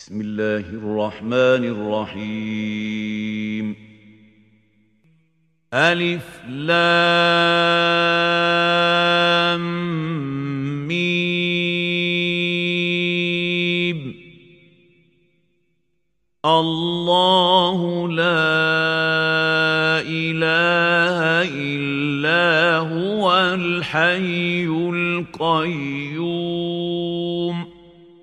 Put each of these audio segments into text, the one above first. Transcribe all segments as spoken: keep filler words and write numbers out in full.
بسم الله الرحمن الرحيم ألف لام ميم الله لا إله إلا هو الحي القيوم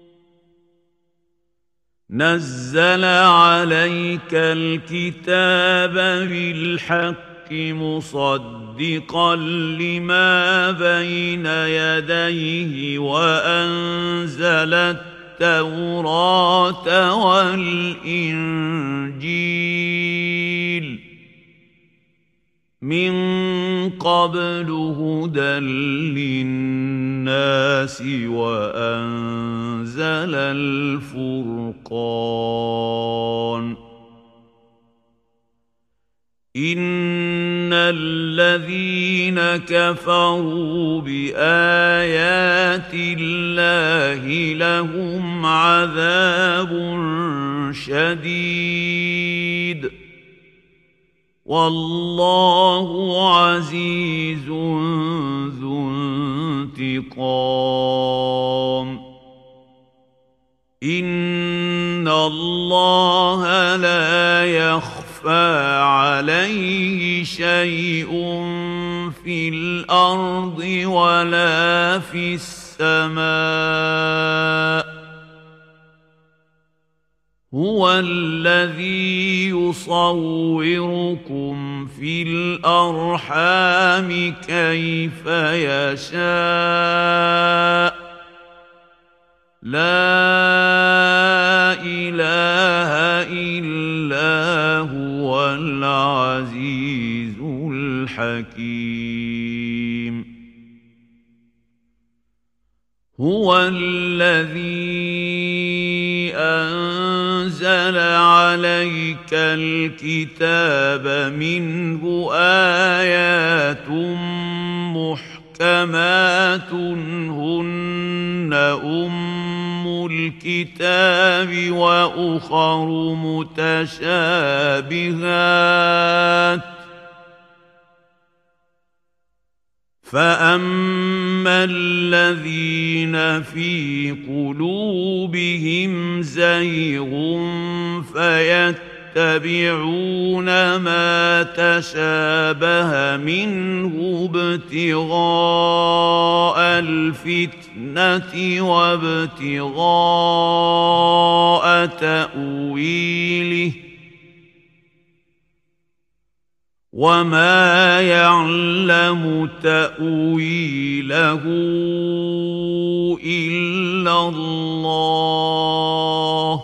نزل عليك الكتاب بالحق مصدقا لما بين يديه وأنزل التوراة والإنجيل من قبل هدى للناس وأنزل الفرقان إن الذين كفروا بآيات الله لهم عذاب شديد والله عزيز ذو انتقام إن الله لا يخفى عليه شيء في الأرض ولا في السماء هو الذي يصوركم في الأرحام كيف يشاء لا إله إلا هو العزيز الحكيم هو الذي أنزل عليك الكتاب منه آيات محكمات هن أم الكتاب وأخر متشابهات فأما الذين في قلوبهم زيغ فيتبعون ما تشابه منه ابتغاء الفتنة وابتغاء تأويله وما يعلم تأويله إلا الله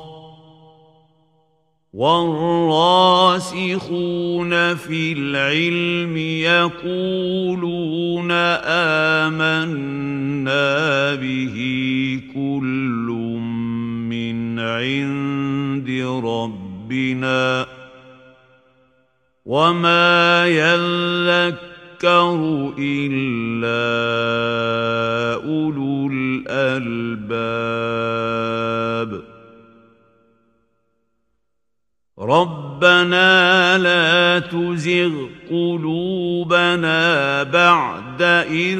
والراسخون في العلم يقولون آمنا به كل من عند ربنا وما يذكر إلا أولو الألباب ربنا لا تزغ قلوبنا بعد إذ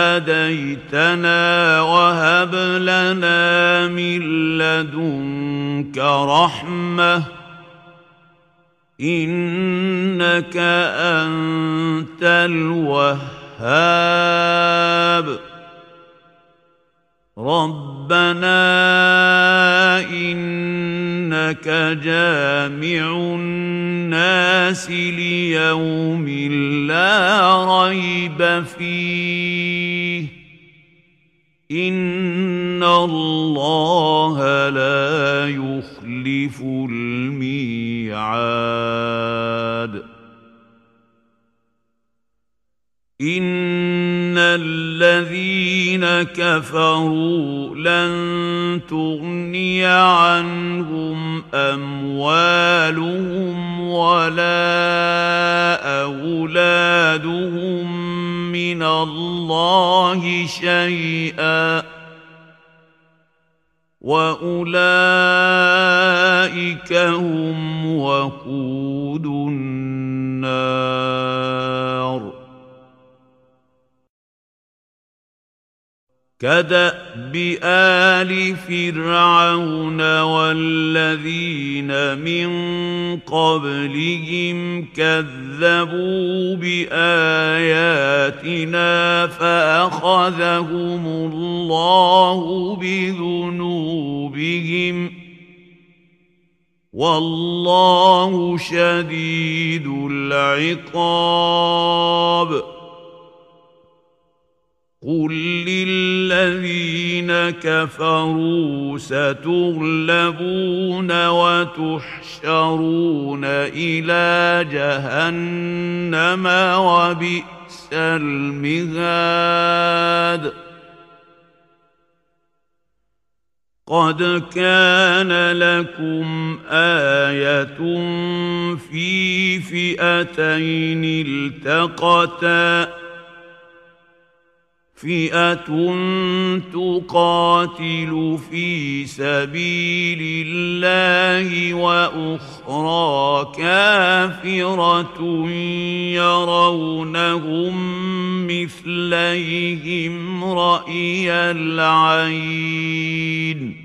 هديتنا وهب لنا من لدنك رحمة إنك أنت الوهاب ربنا إنك جامع الناس ليوم لا ريب فيه إن الله لا يخلف الميعاد إن الذين كفروا لن تغني عنهم أموالهم ولا أولادهم من الله شيئا وأولئك أولئك هم وقود النار كدأب آل فرعون والذين من قبلهم كذبوا بآياتنا فأخذهم الله بذنوبهم والله شديد العقاب قل للذين كفروا ستغلبون وتحشرون إلى جهنم وبئس المهاد قد كان لكم آية في فئتين التقتا فئة تقاتل في سبيل الله وأخرى كافرة يرونهم مثليهم رأي العين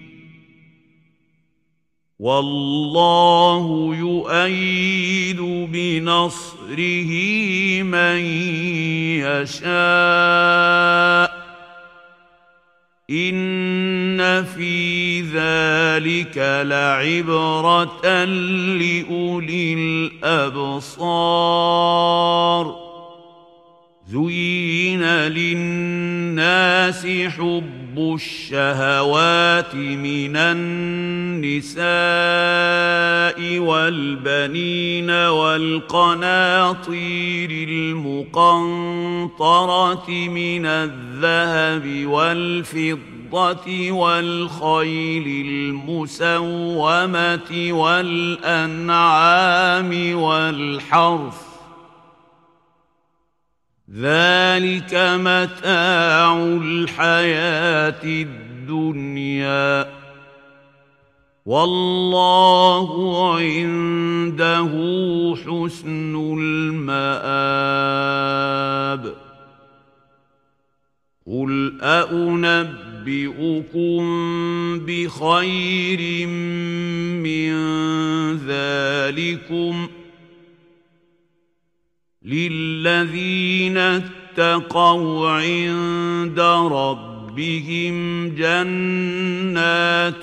والله يؤيد بنصره من يشاء إن في ذلك لعبرة لأولي الأبصار زين للناس حب الشهوات من النساء والبنين والقناطير المقنطرة من الذهب والفضة والخيل المسومة والأنعام والحرث ذلك متاع الحياة الدنيا والله عنده حسن المآب قل أنبئكم بخير من ذلكم للذين اتقوا عند ربهم جنات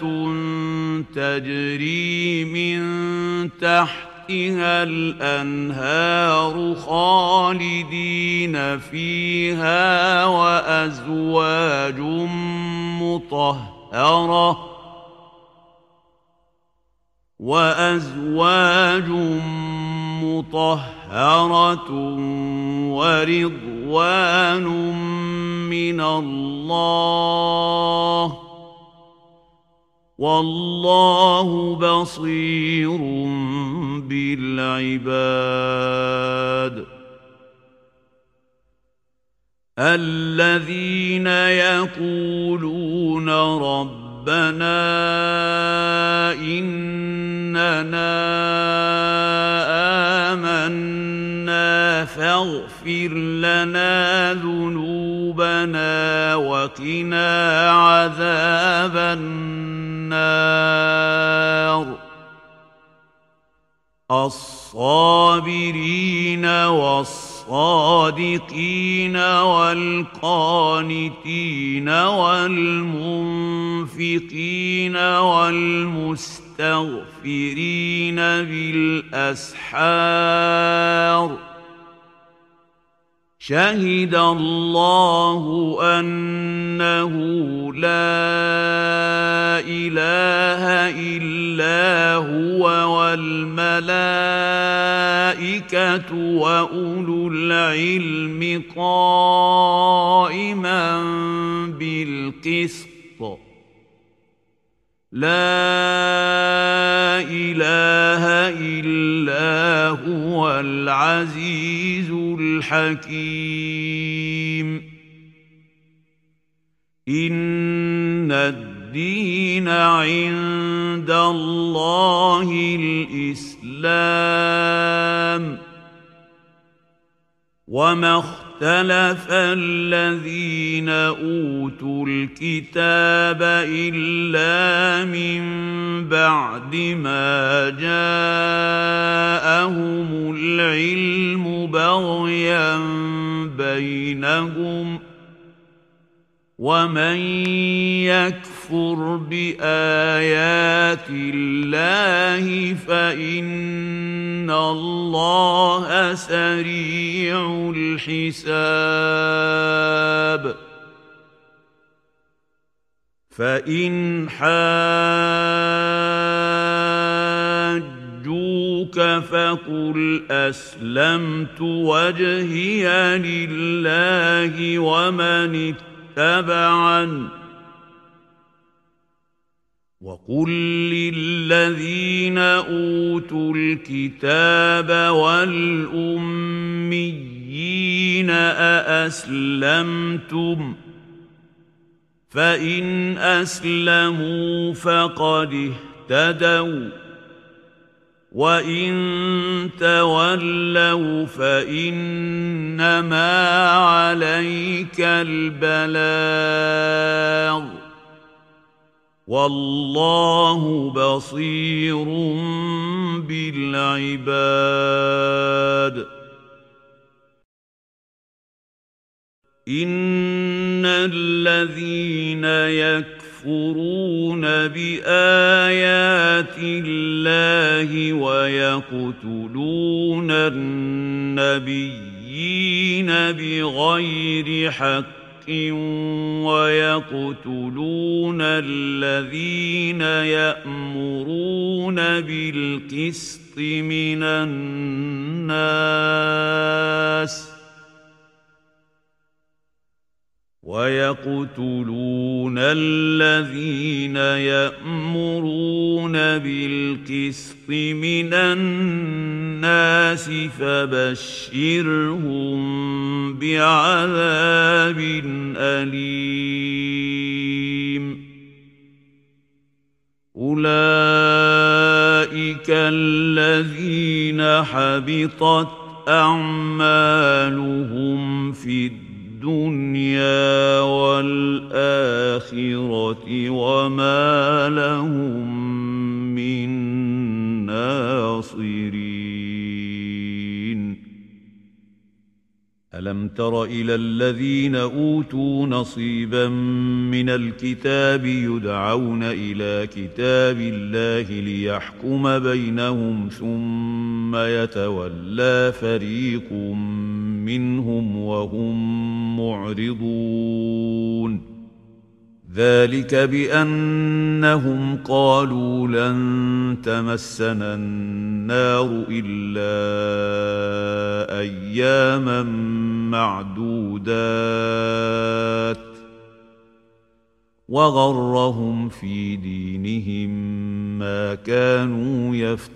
تجري من تحتها الأنهار خالدين فيها وأزواج مطهرة وأزواج مطهرة ورضوان من الله والله بصير بالعباد الذين يقولون ربنا إننا آمنا فاغفر لنا ذنوبنا وقنا عذاب النار الصابرين والصادقين والقانتين والمنفقين والمستغفرين بالأسحار شهد الله أنه لا إله إلا هو والملائكة وأولو العلم قائما بالقسط لا إله إلا هو العزيز الحكيم إن الدين عند الله الإسلام وما اختلف الذين أوتوا الكتاب إلا من بعد ما جاءهم العلم بغيا بينهم ومن يكفر بآيات الله فإن الله سريع الحساب فإن حاجوك فقل أسلمت وجهي لله ومن اتبعن وقل للذين أوتوا الكتاب والأميين أأسلمتم فإن أسلموا فقد اهتدوا وإن تولوا فإنما عليك البلاغ والله بصير بالعباد إن الذين يكفرون بآيات الله ويقتلون النبيين بغير حق ويقتلون الذين يأمرون بالقسط من الناس ويقتلون الذين يأمرون بالقسط من الناس فبشرهم بعذاب أليم أولئك الذين حبطت أعمالهم في الدنيا الدنيا والآخرة وما لهم من ناصرين ألم تر إلى الذين أوتوا نصيبا من الكتاب يدعون إلى كتاب الله ليحكم بينهم ثم يتولى فريق منهم وهم معرضون ذلك بأنهم قالوا لن تمسنا النار إلا أياما معدودات وغرهم في دينهم ما كانوا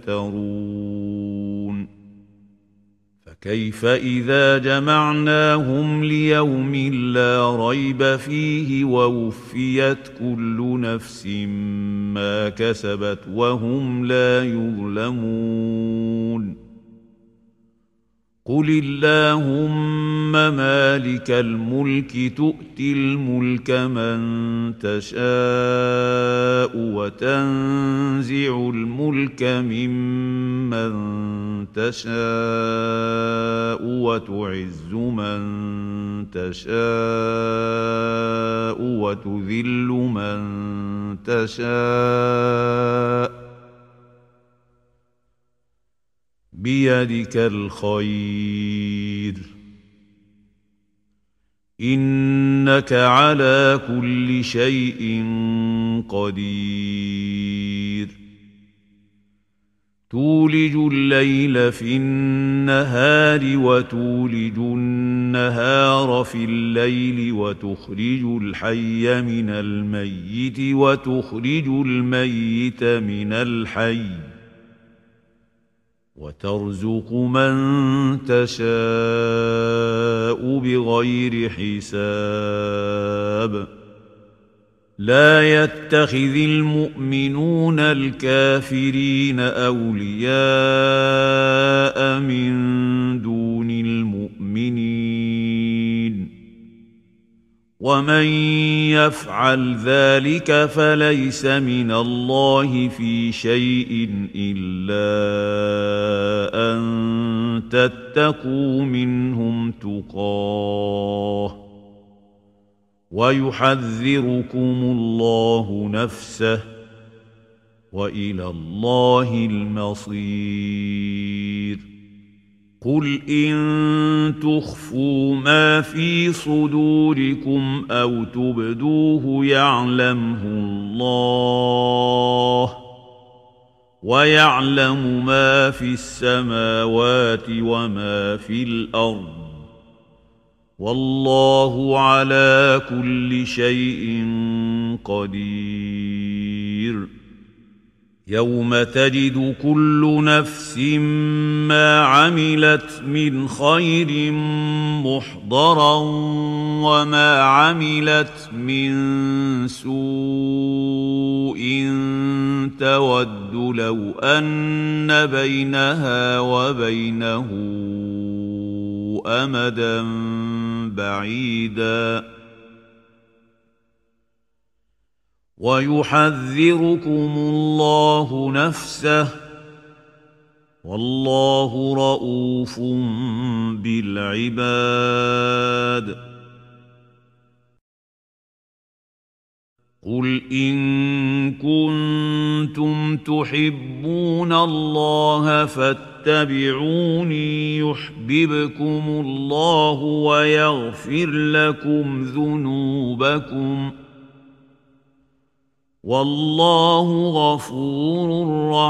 يفترون فكيف إذا جمعناهم ليوم لا ريب فيه ووفيت كل نفس ما كسبت وهم لا يظلمون قل اللهم مالك الملك تؤتي الملك من تشاء وتنزع الملك ممن تشاء وتعز من تشاء وتذل من تشاء بيدك الخير إنك على كل شيء قدير تولج الليل في النهار وتولج النهار في الليل وتخرج الحي من الميت وتخرج الميت من الحي وترزق من تشاء بغير حساب لا يتخذ المؤمنون الكافرين أولياء من دون المؤمنين ومن يفعل ذلك فليس من الله في شيء إلا أن تتقوا منهم تقاه ويحذركم الله نفسه وإلى الله المصير قل إن تخفوا ما في صدوركم أو تبدوه يعلمه الله ويعلم ما في السماوات وما في الأرض والله على كل شيء قدير يوم تجد كل نفس ما عملت من خير محضرا وما عملت من سوء تود لو أن بينها وبينه أمدا بعيدا ويحذركم الله نفسه والله رؤوف بالعباد قل إن كنتم تحبون الله فاتبعوني يحببكم الله ويغفر لكم ذنوبكم والله غفور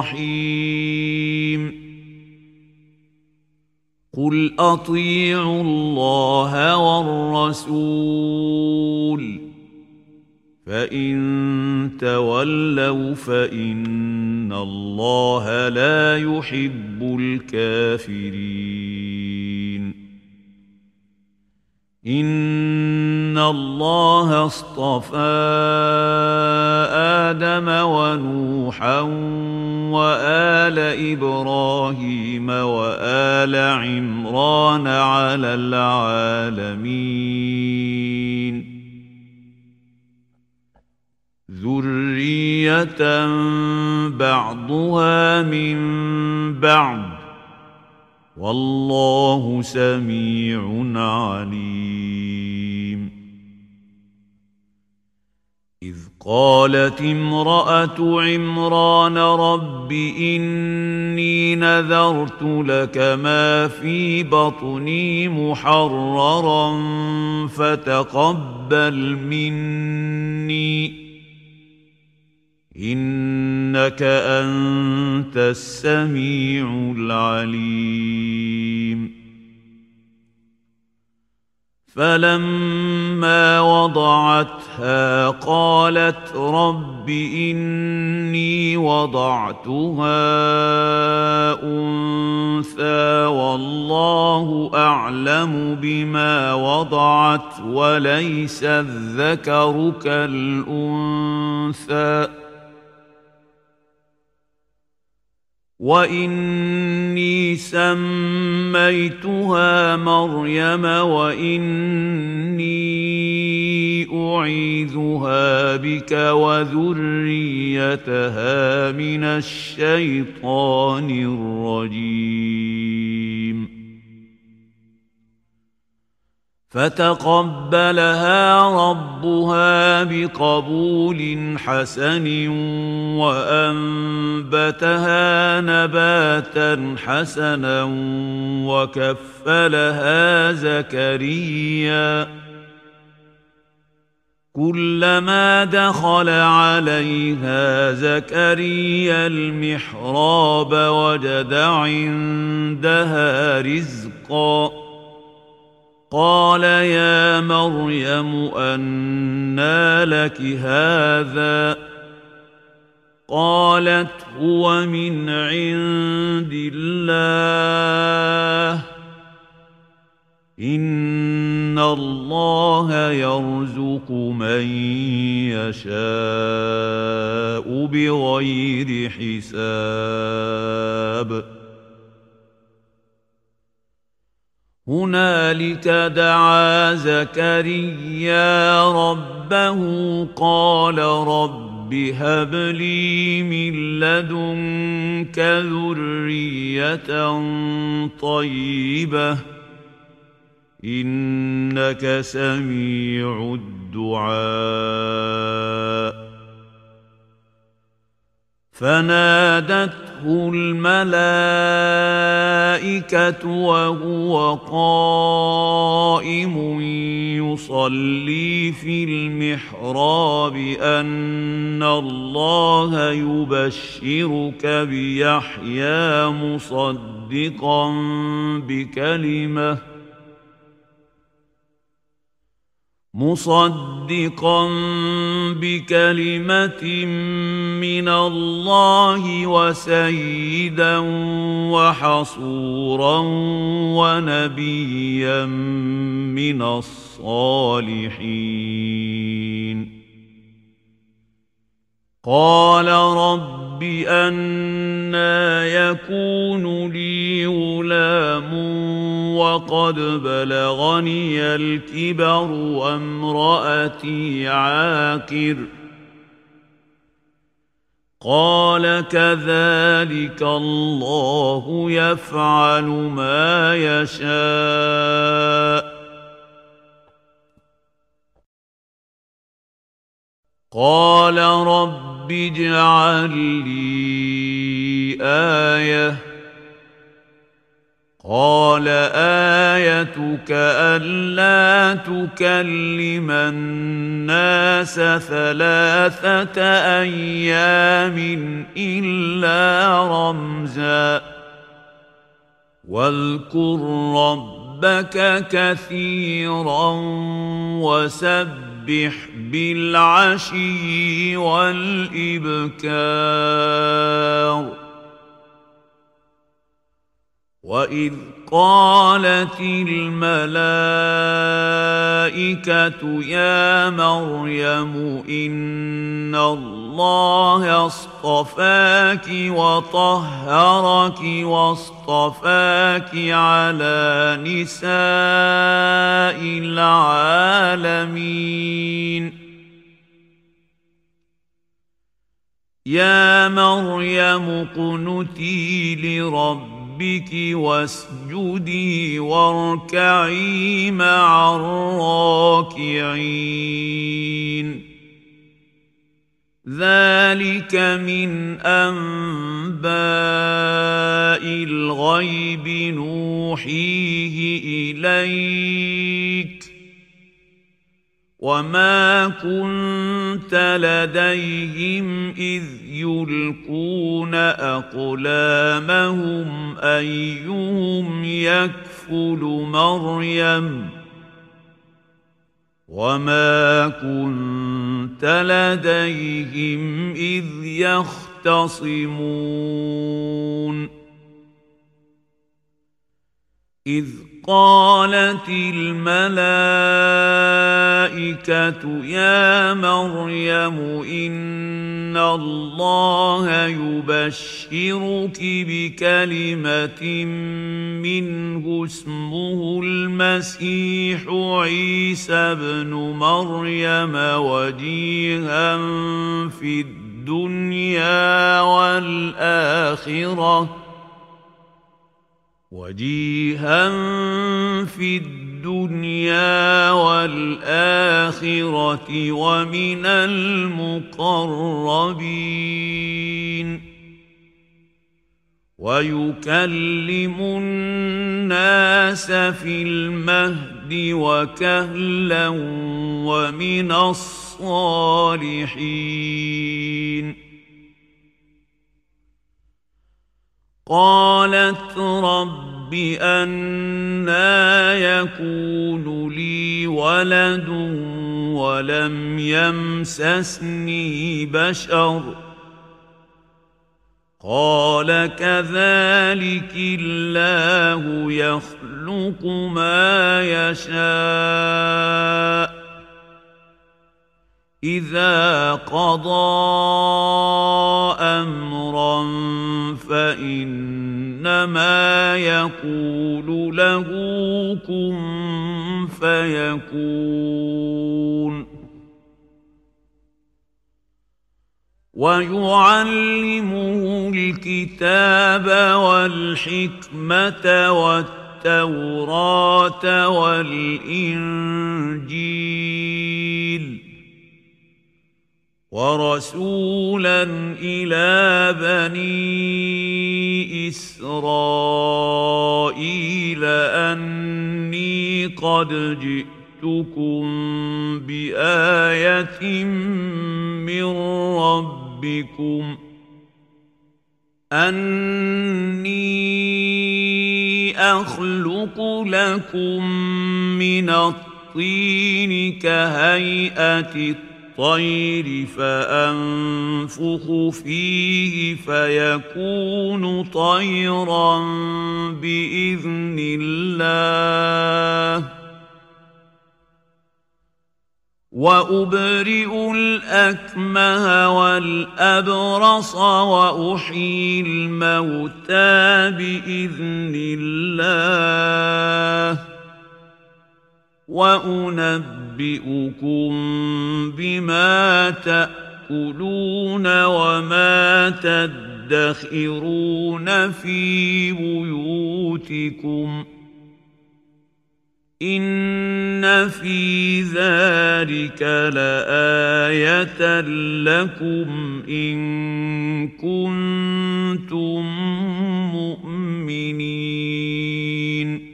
رحيم قل أطيعوا الله والرسول فإن تولوا فإن الله لا يحب الكافرين إن الله اصطفى آدم ونوحا وآل إبراهيم وآل عمران على العالمين ذرية بعضها من بعض والله سميع عليم إذ قالت امرأة عمران رب إني نذرت لك ما في بطني محررا فتقبل مني إنك أنت السميع العليم فلما وضعتها قالت رب إني وضعتها أنثى والله أعلم بما وضعت وليس الذكر كالأنثى وإني سميتها مريم وإني أعيذها بك وذريتها من الشيطان الرجيم فتقبلها ربها بقبول حسن وأنبتها نباتا حسنا وكفلها زكريا كلما دخل عليها زكريا المحراب وجد عندها رزقا قال يا مريم أنى لك هذا قالت هو من عند الله إن إن الله يرزق من يشاء بغير حساب هنالك دعا زكريا ربه قال رب هب لي من لدنك ذرية طيبة إنك سميع الدعاء فنادته الملائكة وهو قائم يصلي في المحراب أن الله يبشرك بيحيى مصدقا بكلمة مصدقا بكلمة من الله وسيدا وحصورا ونبيا من الصالحين قال رب أنى يكون لي غلام وقد بلغني الكبر وامرأتي عاقر قال كذلك الله يفعل ما يشاء قال رب اجعل لي آية قال آيتك ألا تكلم الناس ثلاثة أيام إلا رمزا واذكر ربك كثيرا وسبح بالعشي والإبكار وإذ قالت الملائكة يا مريم إن الله اصطفاك وطهرك واصطفاك على نساء العالمين يا مريم اقنتي لربك ربك واسجدي واركعي مع الراكعين ذلك من أنباء الغيب نوحيه إليك وما كنت لديهم إذ يلقون أقلامهم أيهم يكفل مريم وما كنت لديهم إذ يختصمون إذ قالت الملائكة يا مريم إن الله يبشرك بكلمة منه اسمه المسيح عيسى ابن مريم وجيها في الدنيا والآخرة وجيها في الدنيا والآخرة ومن المقربين ويكلم الناس في المهد وكهلا ومن الصالحين قالت رب أنى يكون لي ولد ولم يمسسني بشر قال كذلك الله يخلق يخلق ما يشاء إذا قضى أمرا فإنما يقول له كن فيكون ويعلمه الكتاب والحكمة والتوراة والإنجيل ورسولا إلى بني إسرائيل أني قد جئتكم بآية من ربكم أني أخلق لكم من الطين كهيئة الطير فأنفخ فيه فيكون طيرا بإذن الله وأبرئ الأكمه والأبرص وأحيي الموتى بإذن الله وأنبئكم بما تأكلون وما تدخرون في بيوتكم إن في ذلك لآية لكم إن كنتم مؤمنين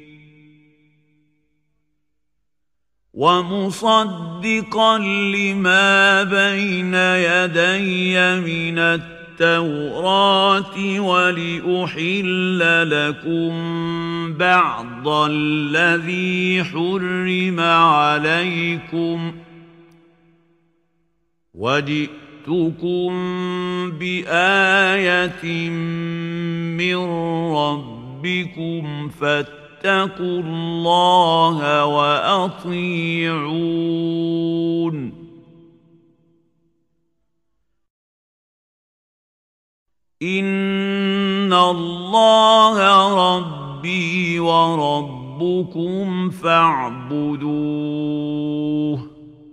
ومصدقا لما بين يدي من التوراة ولأحل لكم بعض الذي حرم عليكم وجئتكم بآية من ربكم فاتقوا الله وأطيعون إن الله ربي وربكم فاعبدوه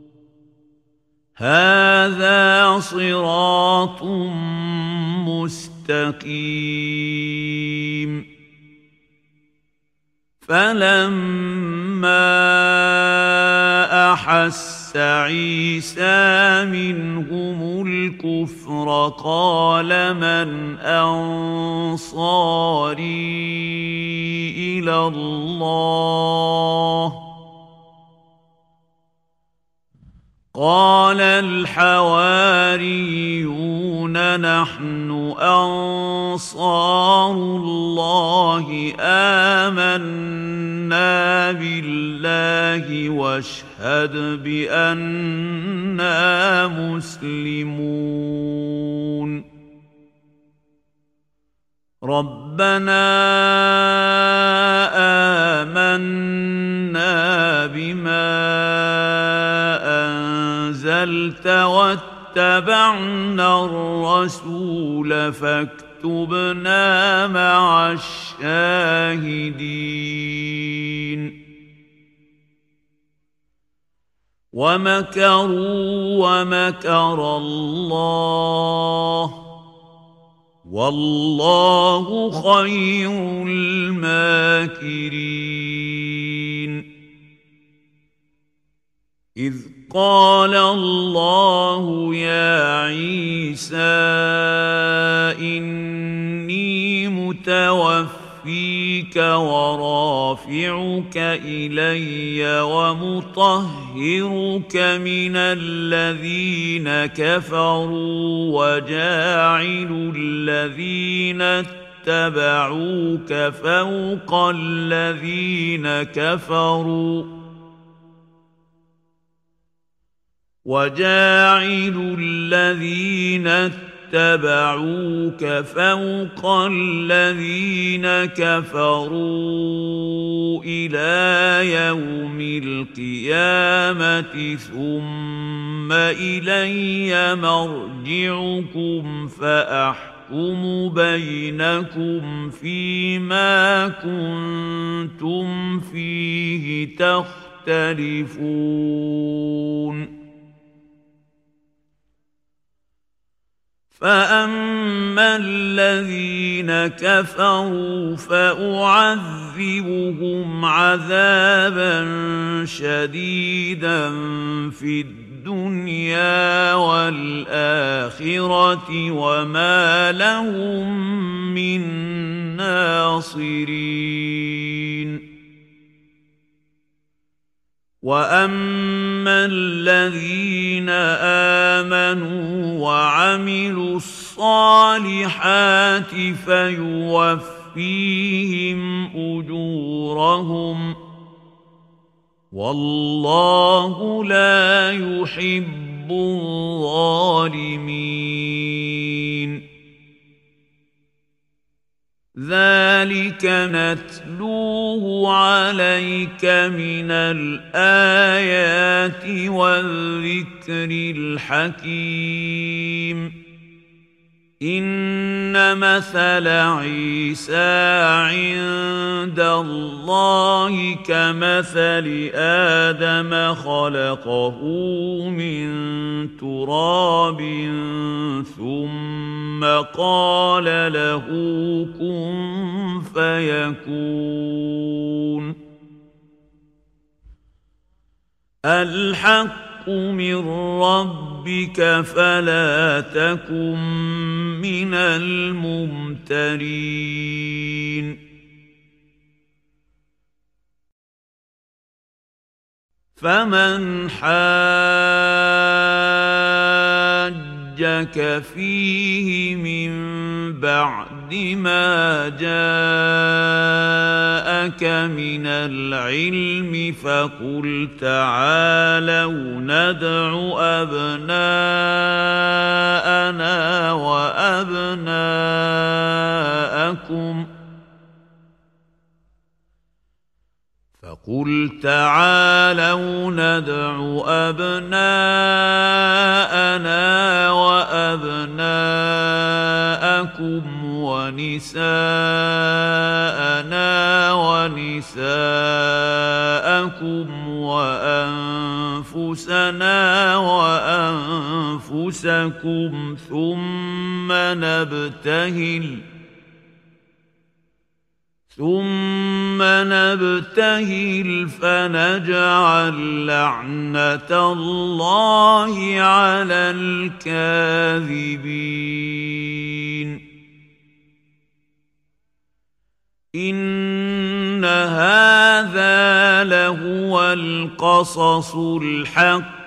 هذا صراط مستقيم فلما أحس عيسى منهم الكفر قال من أنصاري إلى الله قال الحواريون نحن أنصار الله آمنا بالله واشهد بأننا مسلمون ربنا آمنا بما أنزلت واتبعنا الرسول فاكتبنا مع الشاهدين ومكروا ومكر الله والله خير الماكرين إذ قال الله يا عيسى إني متوفيك ورافعك إلي ومطهرك من الذين كفروا وجاعل الذين اتبعوك فوق الذين كفروا وجاعل الذين اتبعوك فوق الذين كفروا إلى يوم القيامة ثم إلي مرجعكم فأحكم بينكم فيما كنتم فيه تختلفون فأما الذين كفروا فأعذبهم عذابا شديدا في الدنيا والآخرة وما لهم من ناصرين وأما الذين آمنوا وعملوا الصالحات فيوفيهم أجورهم والله لا يحب الظالمين ذلك نتلوه عليك من الآيات والذكر الحكيم إن مثل عيسى عند الله كمثل آدم خلقه من تراب ثم قال له كن فيكون الحق من ربك فلا تكن من الممترين فمن حاجك فيه من بعد ما جاءك من العلم فقل تعالوا ندع أبناءنا وأبناءكم فقل تعالوا ندع أبناءنا وأبناءكم ونساءنا ونساءكم وأنفسنا وأنفسكم ثم نبتهل ثم نبتهل فنجعل لعنة الله على الكاذبين إن هذا لهو القصص الحق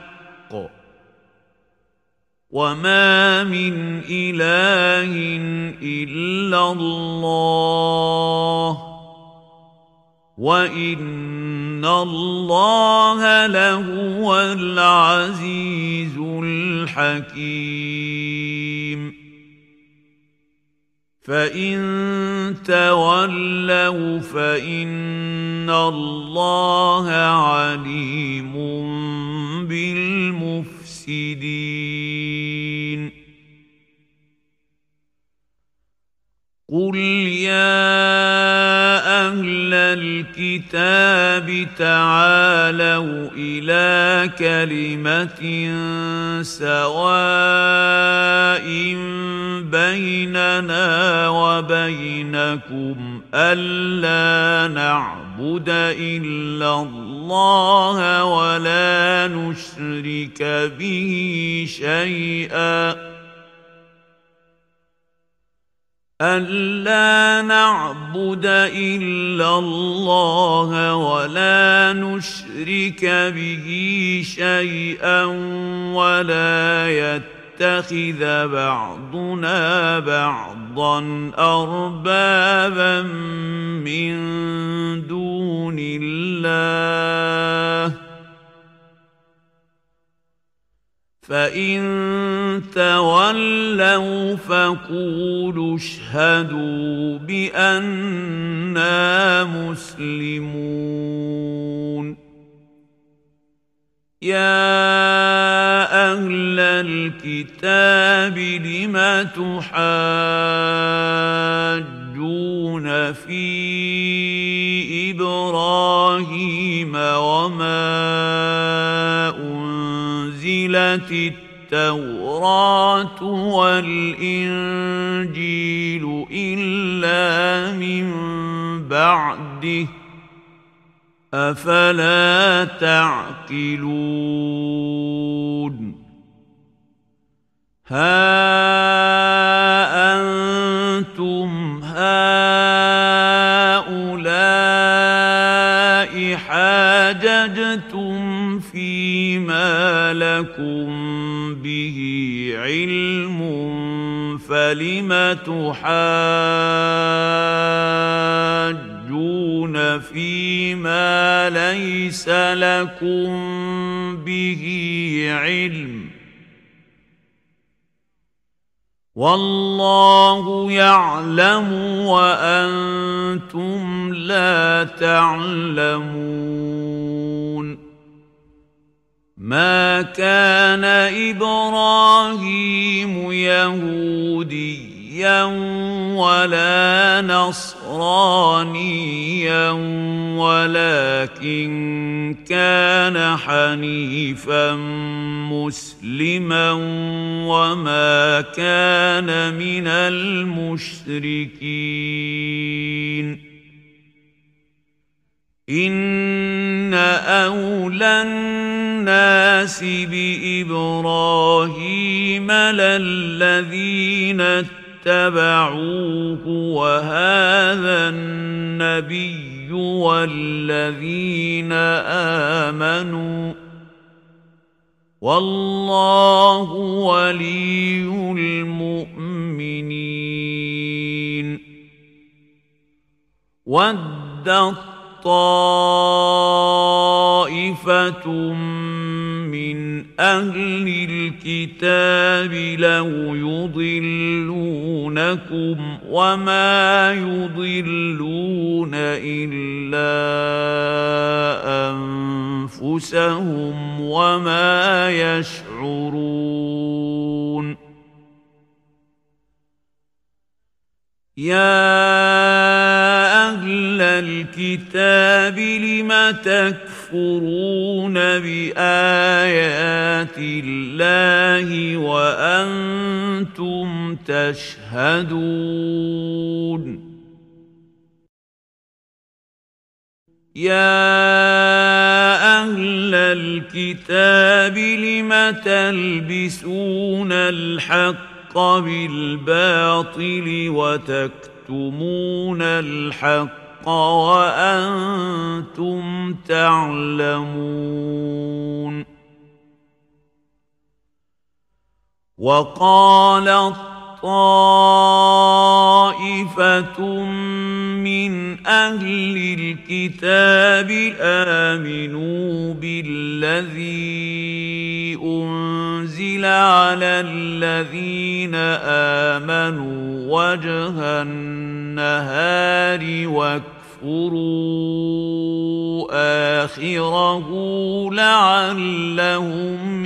وما من إله إلا الله وإن الله لهو العزيز الحكيم فإن تولوا فإن الله عليم بالمفسدين قل يا أهل الكتاب تعالوا إلى كلمة سواء بيننا وبينكم ألا نعبد إلا الله ولا نشرك به شيئا ألا نعبد إلا الله ولا نشرك به شيئا ولا يتخذ بعضنا بعضا أربابا من دون الله فإن تولوا فقولوا اشهدوا بأننا مسلمون يا أهل الكتاب لم تحاجون في إبراهيم وما أنزلت التوراة والإنجيل إلا من بعده أفلا تعقلون ها أنتم هؤلاء حاججتم فيما لكم به علم فلم تحاجون فيما ليس لكم به علم والله يعلم وأنتم لا تعلمون ما كان إبراهيم يهوديا ولا نصرانيا ولكن كان حنيفا مسلما وما كان من المشركين إن أولى الناس بإبراهيم للذين اتبعوه وهذا النبي والذين آمنوا والله ولي المؤمنين ودت طائفة من أهل الكتاب لو يضلونكم وما يضلون إلا أنفسهم وما يشعرون يا أهل الكتاب لم تكفرون بآيات الله وأنتم تشهدون يا أهل الكتاب لم تلبسون الحق بالباطل وتكتمون الحق وأنتم تعلمون وقالت طائفة من أهل الكتاب آمنوا بالذي أنزل على الذين آمنوا وجه النهار واكفروا آخره لعلهم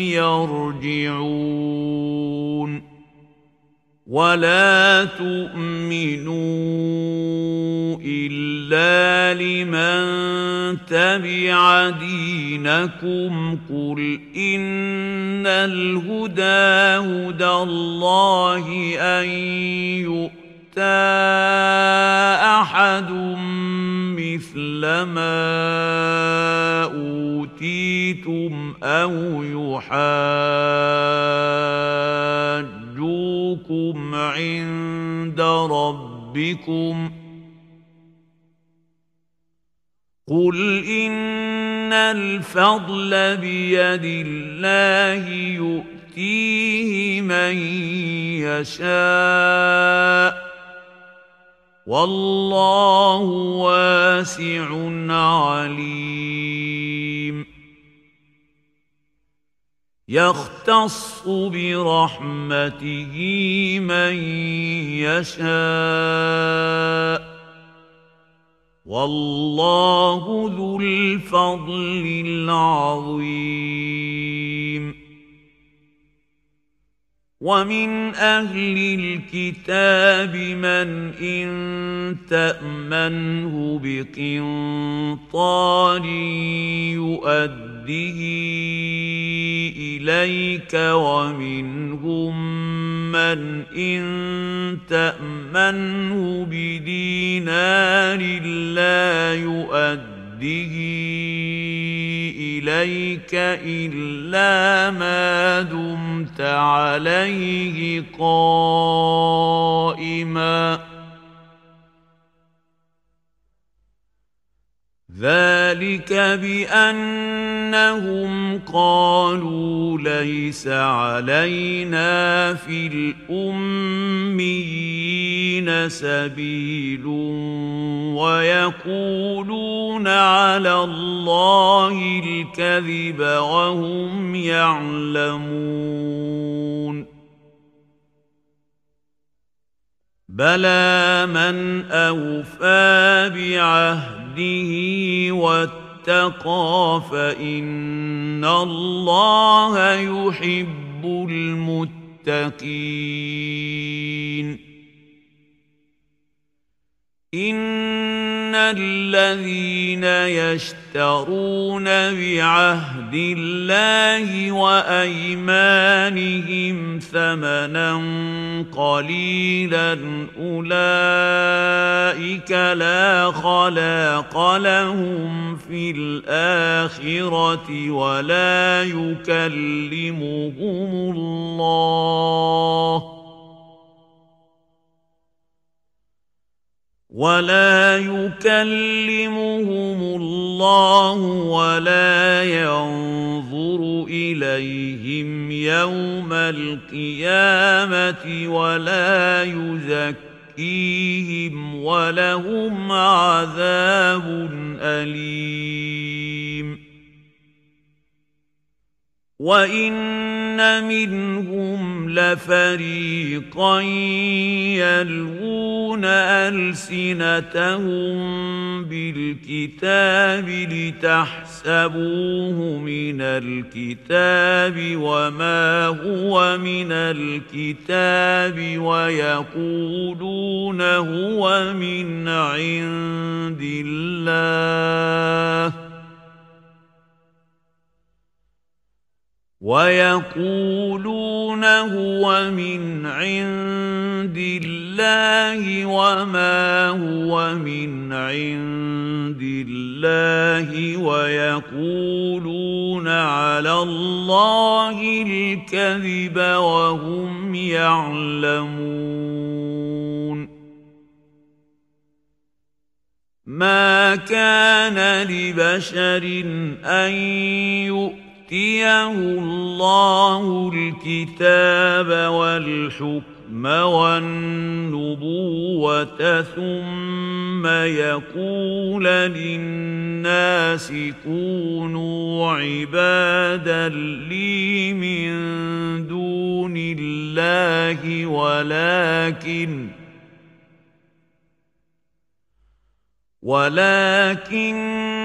يرجعون ولا تؤمنوا إلا لمن تبع دينكم قل إن الهدى هدى الله أن يؤتى أحد مثل ما أوتيتم أو يحاجوكم عند ربكم قل إن الفضل بيد الله يؤتيه من يشاء والله واسع عليم يختص برحمته من يشاء والله ذو الفضل العظيم ومن أهل الكتاب من إن تأمنه بقنطار يؤده إليك ومنهم من إن تأمنه بدينار لا يؤده إليك إلا ما دمت عليه قائما ذلك بأنهم قالوا ليس علينا في الأميين سبيل ويقولون على الله الكذب وهم يعلمون بلى من أوفى بعهده واتقى فإن الله يحب المتقين إن الذين يشترون بعهد الله وأيمانهم ثمنا قليلا أولئك لا خلاق لهم في الآخرة ولا يكلمهم الله ولا يكلمهم الله ولا ينظر إليهم يوم القيامة ولا يزكيهم ولهم عذاب أليم وإن منهم لفريقا يلوون ألسنتهم بالكتاب لتحسبوه من الكتاب وما هو من الكتاب ويقولون هو من عند الله ويقولون هو من عند الله وما هو من عند الله ويقولون على الله الكذب وهم يعلمون ما كان لبشر أن يؤمن يؤتيه الله الكتاب والحكم والنبوة ثم يقول للناس كونوا عبادا لي من دون الله ولكن ولكن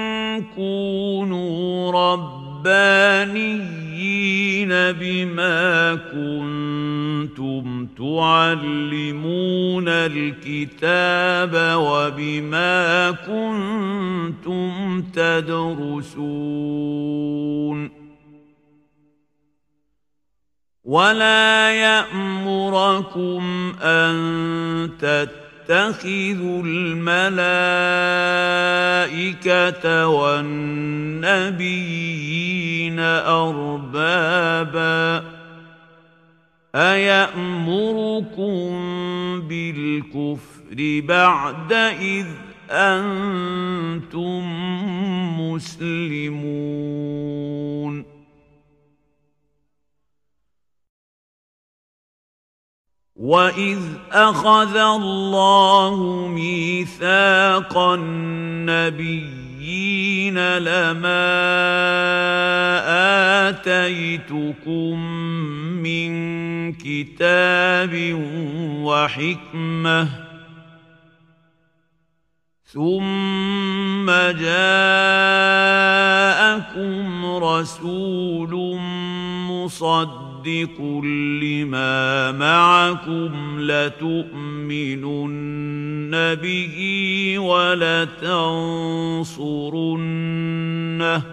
كونوا رب ربانيين بما كنتم تعلمون الكتاب وبما كنتم تدرسون ولا يأمركم أن تتقوا اتخذوا الملائكة والنبيين أربابا أيأمركم بالكفر بعد إذ أنتم مسلمون وَإِذْ أَخَذَ اللَّهُ مِيثَاقَ النَّبِيِّينَ النبيين لما آتيتكم من كتاب وحكمة ثم جاءكم رسول مصدق لما معكم لتؤمنن به ولتنصرنه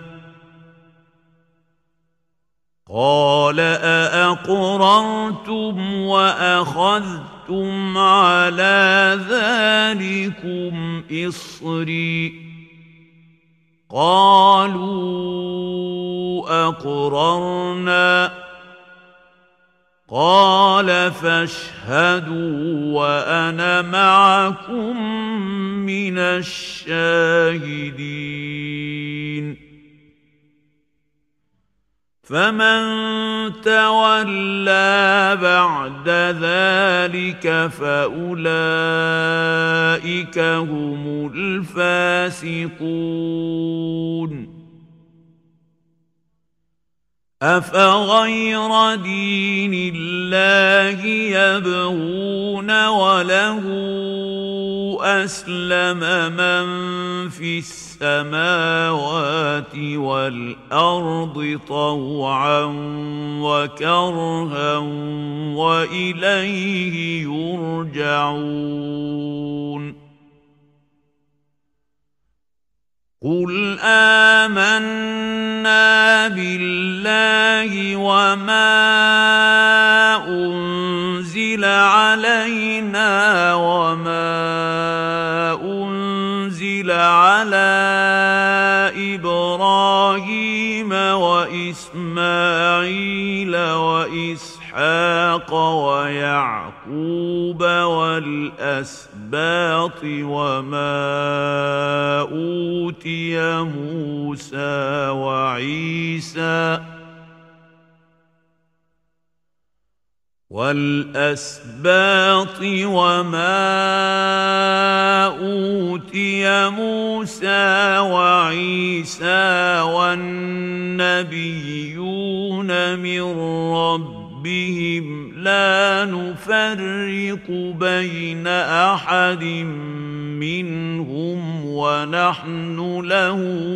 قال أأقررتم وأخذتم على ذلكم إصري قالوا أقررنا قال فاشهدوا وأنا معكم من الشاهدين فمن تولى بعد ذلك فأولئك هم الفاسقون أفغير دين الله يبغون وله أسلم من في السماوات والأرض طوعا وكرها وإليه يرجعون قل آمنا بالله وما أنزل علينا وما أنزل على إبراهيم وإسماعيل وإسحاق ويعقوب والأسباط وما أوتي موسى وعيسى والأسباط وما أوتي موسى وعيسى والنبيون من ربهم لا نفرق بين أحد منهم ونحن له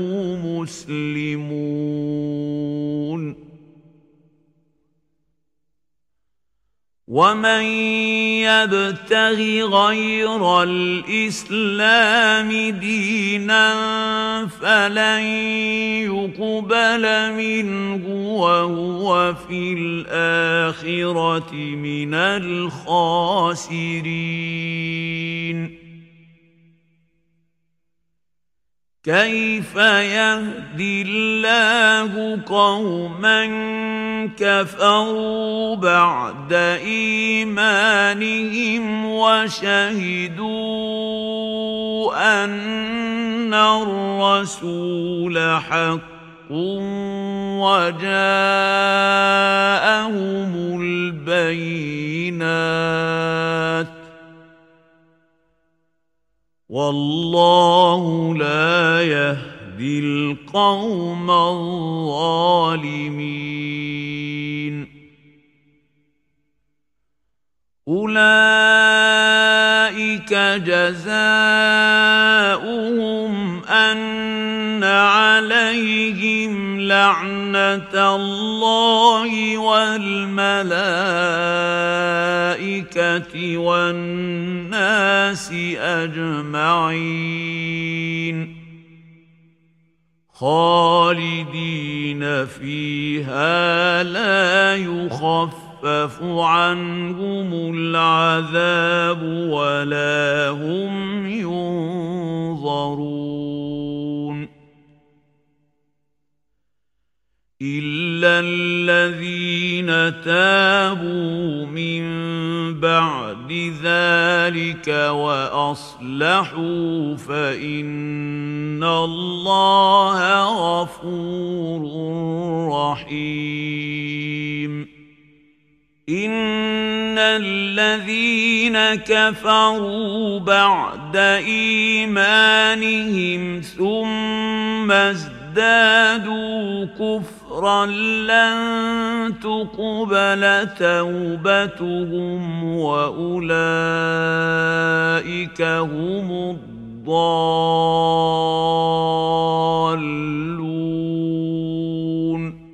مسلمون ومن يبتغ غير الإسلام دينا فلن يقبل منه وهو في الآخرة من الخاسرين كيف يهدي الله قوما كفروا بعد إيمانهم وشهدوا أن الرسول حق وجاءهم البينات والله لا يهدي القوم الظالمين أولئك جزاؤهم أن عليهم لعنة الله والملائكة والناس أجمعين خالدين فيها لا يخفف عنهم العذاب ولا هم ينظرون إلا الذين تابوا من بعد ذلك وأصلحوا فإن الله غفور رحيم إن الذين كفروا بعد إيمانهم ثم ازدادوا كفرا لن تقبل توبتهم وأولئك هم الضالون.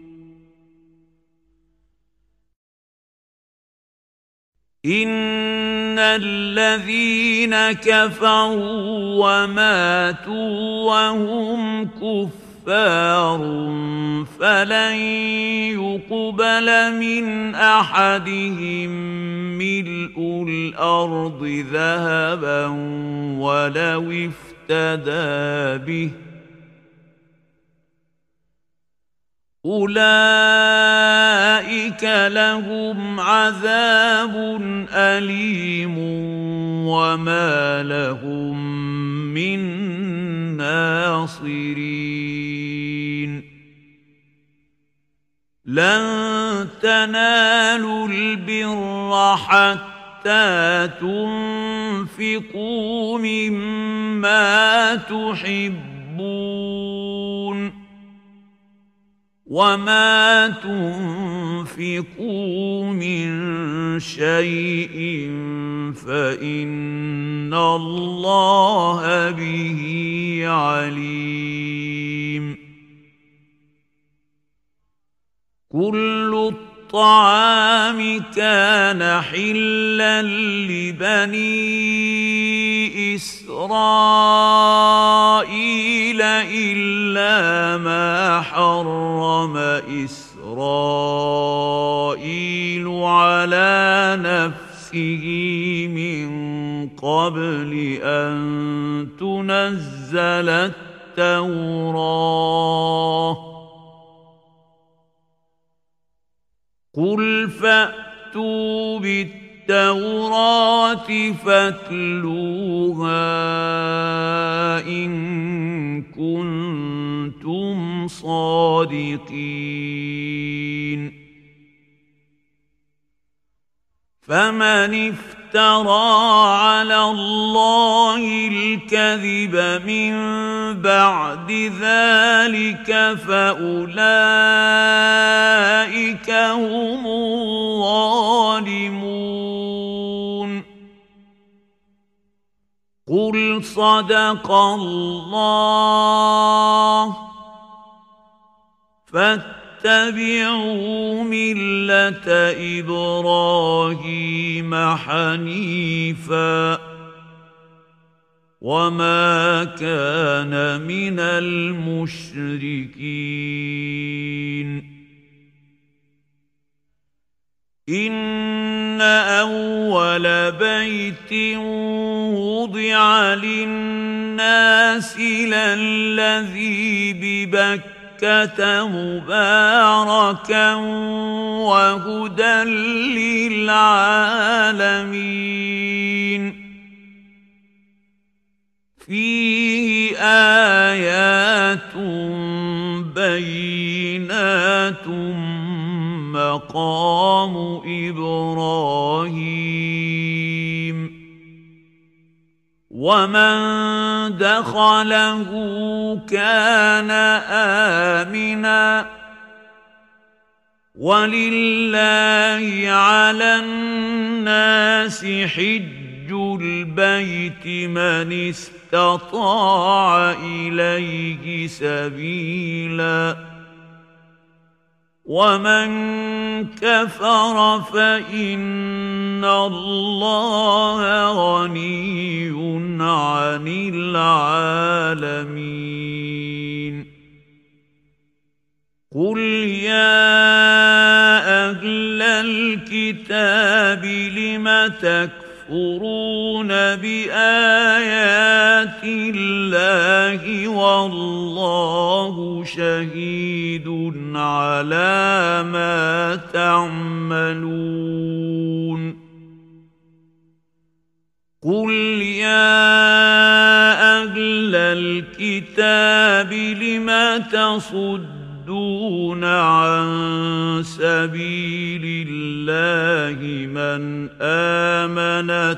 إن الذين كفروا وماتوا وهم كفار فلن يقبل من أحدهم ملء الأرض ذهبا ولو افتدى به أولئك لهم عذاب أليم وما لهم من ناصرين. لن تنالوا البر حتى تنفقوا مما تحبون وما تنفقوا من شيء فإن الله به عليم. كل الطعام كان حلا لبني إسرائيل إلا ما حرم إسرائيل على نفسه من قبل أن تنزل التوراة. قل فأتوا بالتوراة فاتلوها إن كنتم صادقين. فمن افترى على الله الكذب من بعد ذلك فأولئك هم الظالمون. قل صدق الله فاتبعوا ملة إبراهيم حنيفا وما كان من المشركين. إن أول بيت وضع للناس للذي ببكة مباركا وهدى للعالمين. فيه آيات بينات مقام إبراهيم ومن دخله كان آمنا ولله على الناس حج البيت من استطاع إليه سبيلا ومن كفر فإن الله غني عن العالمين. قل يا أهل الكتاب لم تكفرون بآيات الله والله شهيد على ما تعملون. قل يا أهل الكتاب لم تصدون عن سبيل الله من آمن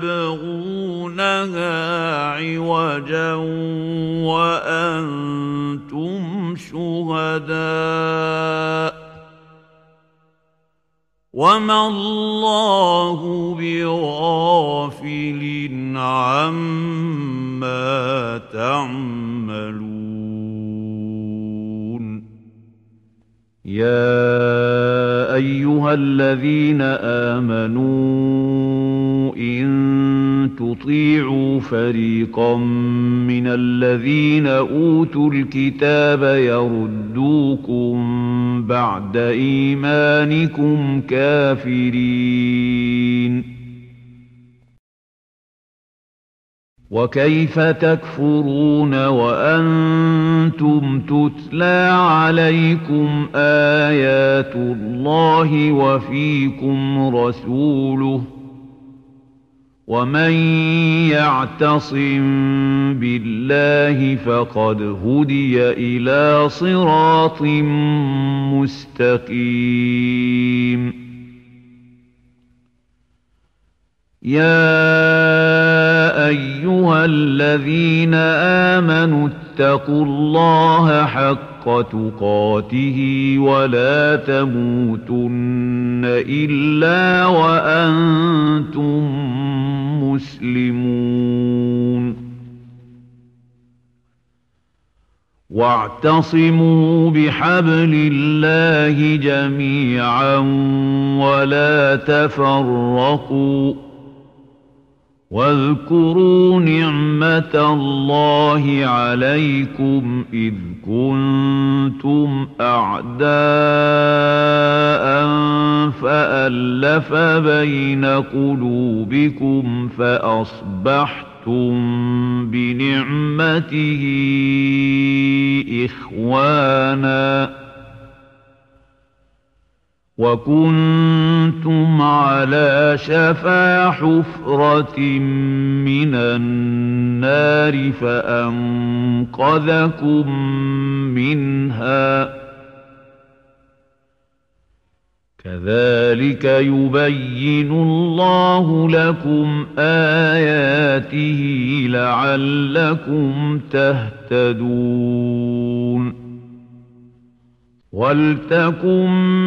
تبغونها عوجا وأنتم شهداء وما الله بغافل عما تعملون. يا أيها الذين آمنوا إن تطيعوا فريقا من الذين أوتوا الكتاب يردوكم بعد إيمانكم كافرين وكيف تكفرون وأنتم تتلى عليكم آيات الله وفيكم رسوله ومن يعتصم بالله فقد هدي إلى صراط مستقيم. يا أيها الذين آمنوا اتقوا الله حق تقاته ولا تموتن إلا وأنتم مسلمون واعتصموا بحبل الله جميعا ولا تفرقوا واذكروا نعمة الله عليكم إذ كنتم أعداء فألف بين قلوبكم فأصبحتم بنعمته إخوانا وكنتم على شفا حفرة من النار فأنقذكم منها كذلك يبين الله لكم آياته لعلكم تهتدون. ولتكن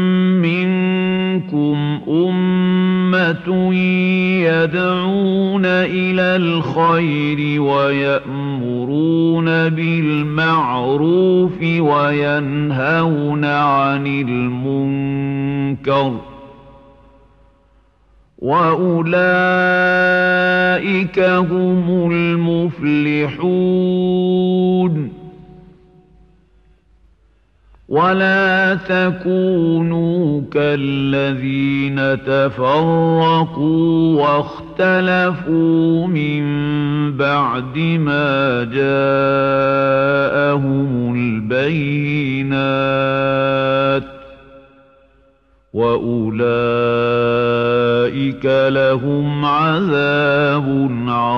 منكم أمة يدعون إلى الخير ويأمرون بالمعروف وينهون عن المنكر وأولئك هم المفلحون. ولا تكونوا كالذين تفرقوا واختلفوا من بعد ما جاءهم البينات وأولئك لهم عذاب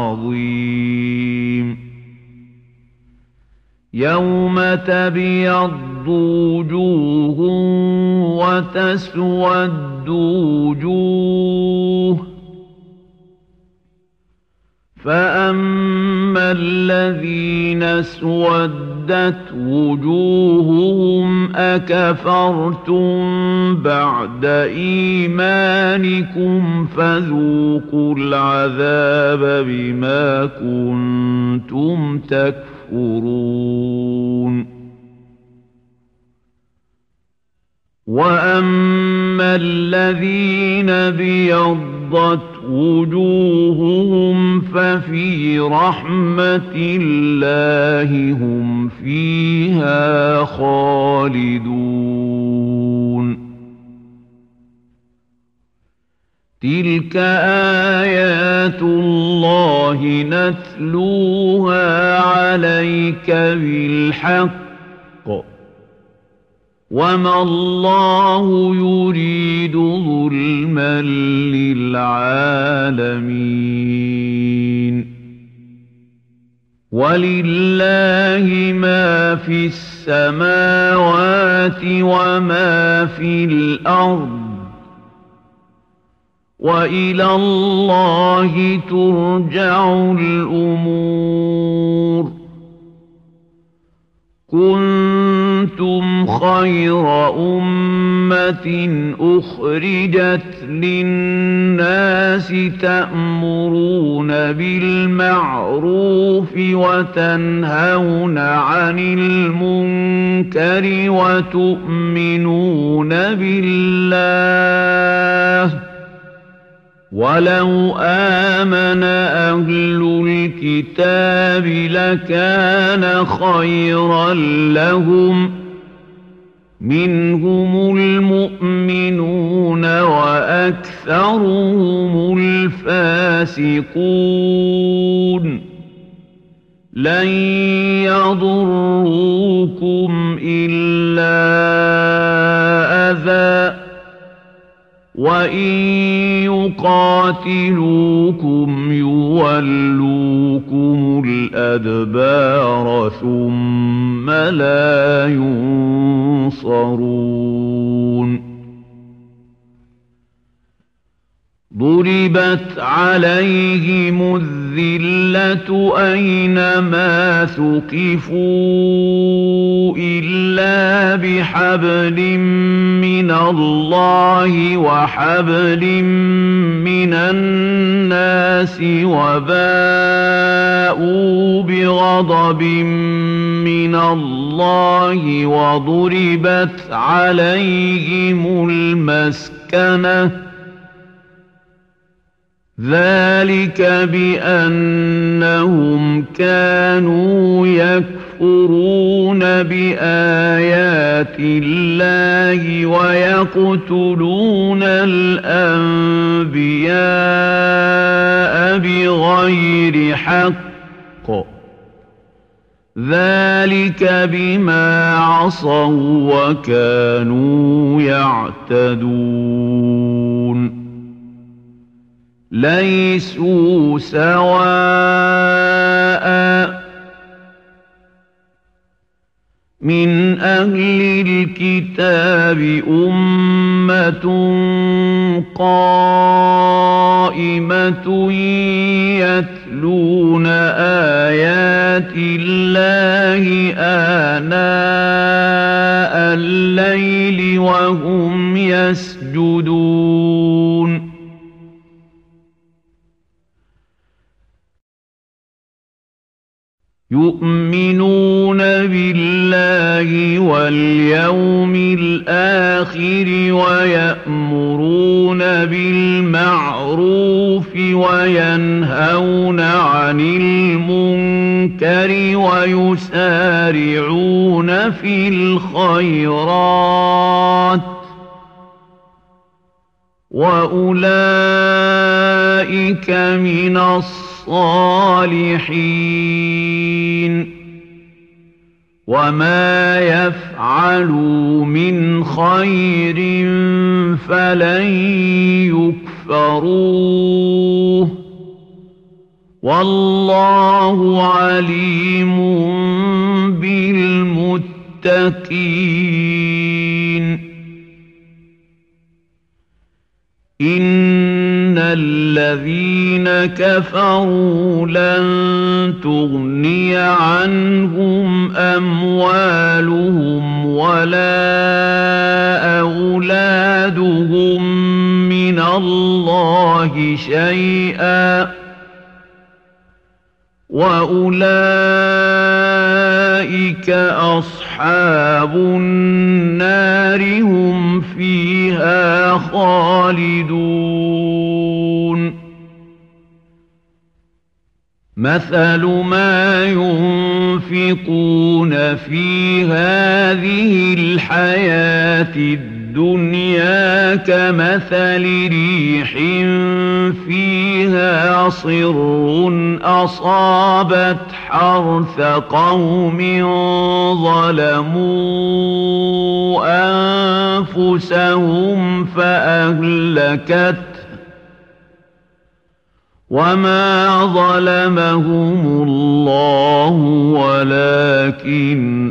عظيم. يوم تبيض وجوه وتسود وجوه فأما الذين اسودت وجوههم أكفرتم بعد إيمانكم فذوقوا العذاب بما كنتم تكفرون. وأما الذين ابيضت وجوههم ففي رحمة الله هم فيها خالدون. تلك آيات الله نتلوها عليك بالحق وما الله يريد ظلما للعالمين. ولله ما في السماوات وما في الأرض وإلى الله ترجع الأمور كنتم خير أمة أخرجت للناس تأمرون بالمعروف وتنهون عن المنكر وتؤمنون بالله ولو آمن أهل الكتاب لكان خيرا لهم منهم المؤمنون وأكثرهم الفاسقون لن يضروكم إلا أذى وإن يقاتلوكم يولوكم الأدبار ثم لا ينصرون ضربت عليهم الذلة أينما ثقفوا إلا بحبل من الله وحبل من الناس وباءوا بغضب من الله وضربت عليهم المسكنة ذلك بأنهم كانوا يكفرون بآيات الله ويقتلون الأنبياء بغير حق ذلك بما عصوا وكانوا يعتدون ليسوا سواء من أهل الكتاب أمة قائمة يتلون آيات الله آناء الليل وهم يسجدون يؤمنون بالله واليوم الآخر ويأمرون بالمعروف وينهون عن المنكر ويسارعون في الخيرات وأولئك من الصالحين وما يفعلوا من خير فلن يكفروه والله عليم بالمتقين إن الذين كفروا لن تغني عنهم أموالهم ولا أولادهم من الله شيئا وأولئك أصحاب النار هم فيها خالدون مثل ما ينفقون في هذه الحياة الدنيا كمثل ريح فيها صر أصابت حرث قوم ظلموا أنفسهم فأهلكته وما ظلمهم الله ولكن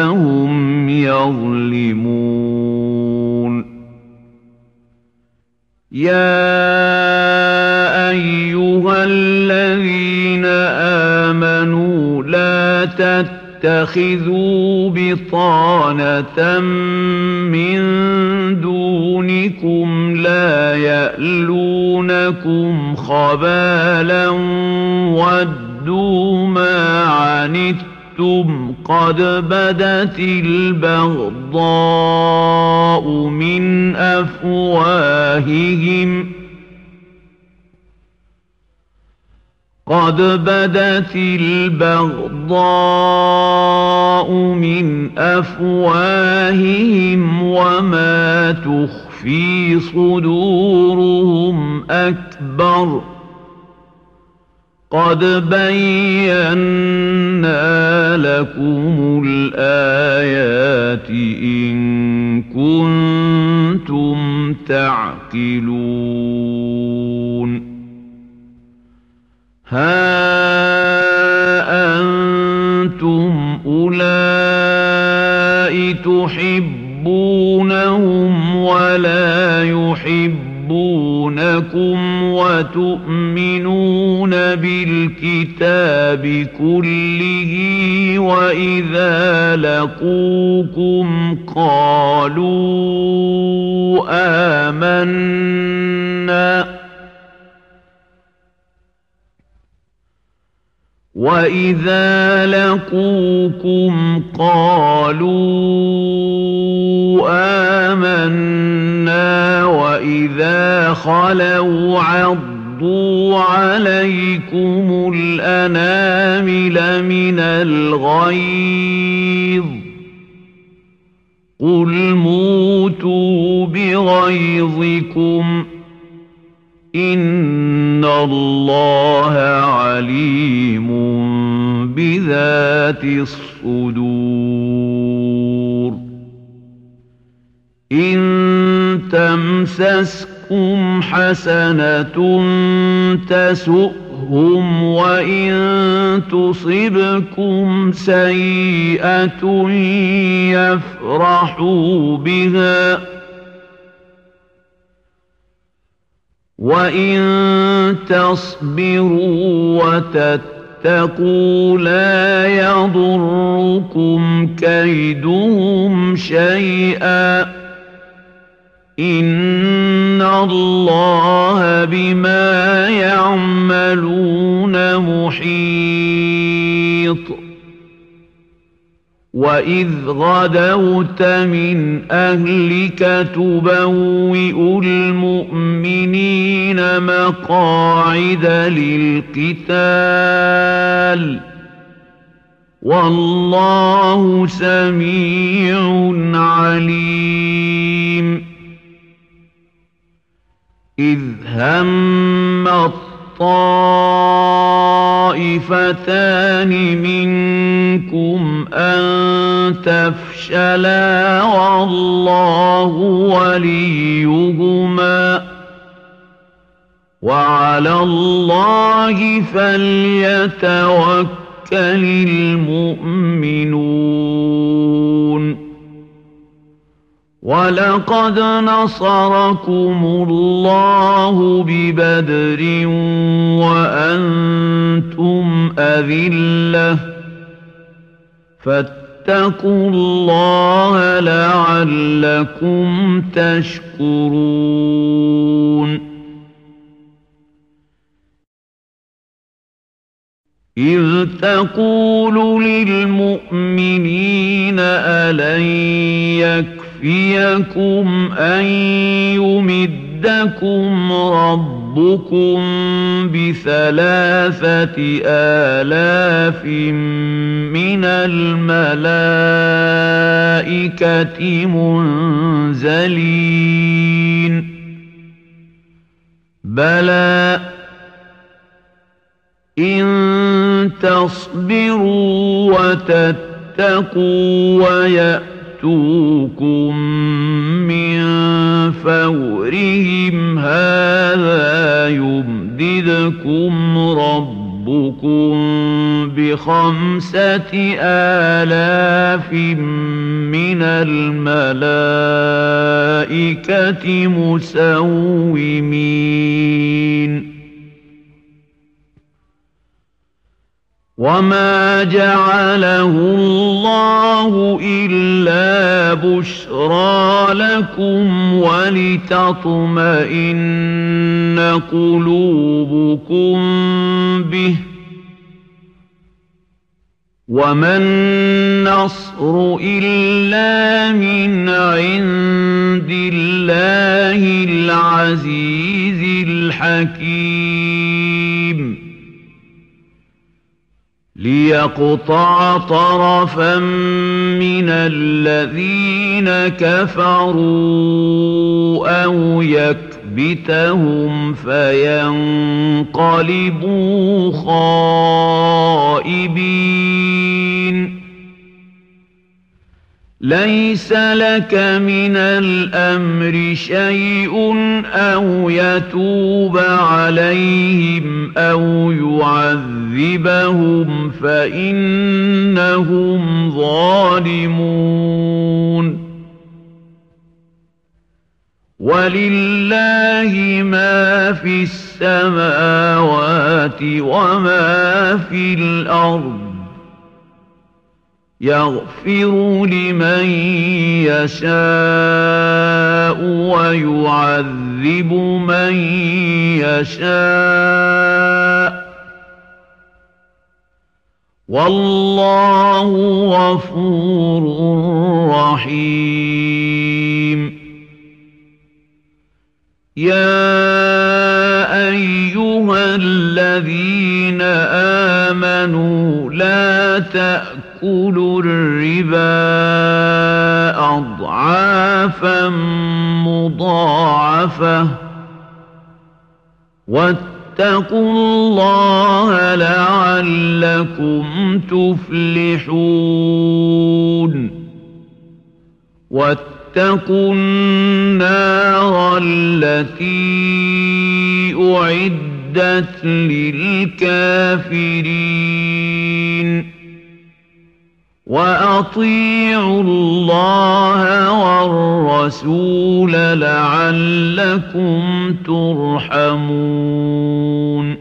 أنفسهم يظلمون يَا أَيُّهَا الَّذِينَ آمَنُوا لَا تَتَّخِذُوا بِطَانَةً مِّن دُونِكُمْ لَا يَأْلُونَكُمْ خَبَالًا وَدُّوا مَا عَنِتُّمْ قَدْ بَدَتِ الْبَغْضَاءُ مِنْ أَفْوَاهِهِمْ قَدْ بَدَتِ الْبَغْضَاءُ مِنْ أَفْوَاهِهِمْ وَمَا تُخْفِي صُدُورُهُمْ أَكْبَرُ قَدْ بَيَّنَّا لَكُمُ الْآيَاتِ إِن كُنتُمْ تَعْقِلُونَ هَا أَنتُمْ أُولَاءِ تُحِبُّونَهُمْ وَلَا يُحِبُّونَكُمْ وَتُؤْمِنُونَ بِالْكِتَابِ كُلِّهِ وَإِذَا لَقُوكُمْ قَالُوا آمَنَّا وَإِذَا لَقُوكُمْ قَالُوا آمَنَّا وَإِذَا خَلَوْا عَضُّوا عَلَيْكُمُ الْأَنَامِلَ مِنَ الْغَيْظِ قُلْ مُوتُوا بِغَيْظِكُمْ إِنَّ اللَّهَ عَلِيمٌ بِذَاتِ الصُّدُورِ إِن تَمْسَسْكُمْ حَسَنَةٌ تَسُؤْهُمْ وَإِن تُصِبْكُمْ سَيِّئَةٌ يَفْرَحُوا بِهَا وَإِن تَصْبِرُوا وَتَتَّقُوا لَا يَضُرُّكُمْ كَيْدُهُمْ شَيْئًا إِنَّ اللَّهَ بِمَا يَعْمَلُونَ مُحِيطٌ وَإِذْ غَدَوْتَ مِنْ أَهْلِكَ تُبَوِّئُ الْمُؤْمِنِينَ مَقَاعِدَ لِلْقِتَالِ وَاللَّهُ سَمِيعٌ عَلِيمٌ إِذْ هَمَّ الطَّائِفَتَانِ مِنكُمْ أَن تَفْشَلَا وَاللَّهُ وَلِيُّهُمَا وَعَلَى اللَّهِ فَلْيَتَوَكَّلِ الْمُؤْمِنُونَ وَلَقَدْ نَصَرَكُمُ اللَّهُ بِبَدْرٍ وَأَنتُمْ أَذِلَّةٌ فَاتَّقُوا اللَّهَ لَعَلَّكُمْ تَشْكُرُونَ إِذْ تَقُولُ لِلْمُؤْمِنِينَ أَلَنْ يَكْفِيَكُمْ أَنْ يُمِدَّكُمْ رَبُّكُمْ بِثَلَاثَةِ آلَافٍ مِنَ الْمَلَائِكَةِ مُنْزَلِينَ بَلَى إِن تَصْبِرُوا وَتَتَّقُوا وَيَأْتُوكُم مِّن فَوْرِهِمْ هَٰذَا يُمْدِدْكُمْ رَبُّكُم ربكم بخمسة آلاف من الملائكة مسومين وما جعله الله إلا بشرى لكم ولتطمئن قلوبكم به وما النصر إلا من عند الله العزيز الحكيم ليقطع طرفا من الذين كفروا أو يكبتهم فينقلبوا خائبين ليس لك من الأمر شيء أو يتوب عليهم أو يعذبهم فإنهم ظالمون ولله ما في السماوات وما في الأرض يغفر لمن يشاء ويعذب من يشاء والله غفور رحيم يا أيها الذين آمنوا لا تأكلوا الربا أضعافا مضاعفة واتقوا الله لعلكم تفلحون واتقوا النار التي أعدت للكافرين وأطيعوا الله والرسول لعلكم ترحمون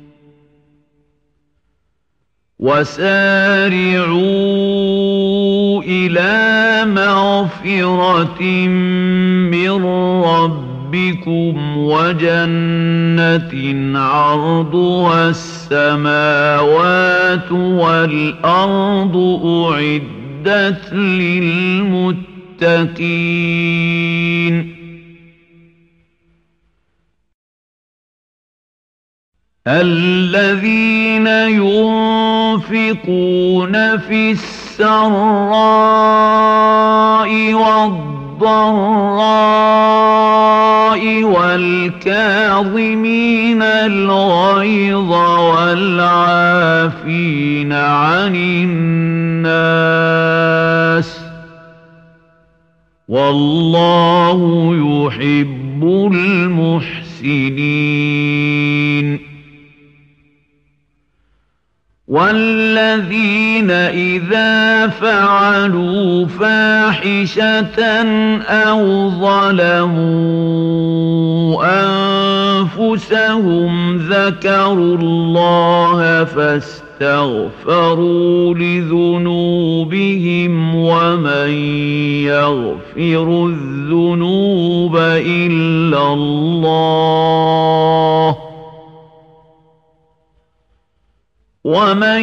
وسارعوا إلى مغفرة من ربكم وجنة عرضها السماوات والأرض أعدت للمتقين الذين ينفقون في السراء والضراء والكاظمين الغيظ والعافين عن الناس والله يحب المحسنين والذين إذا فعلوا فاحشة أو ظلموا أنفسهم ذكروا الله فاستغفروا لذنوبهم ومن يغفر الذنوب إلا الله ومن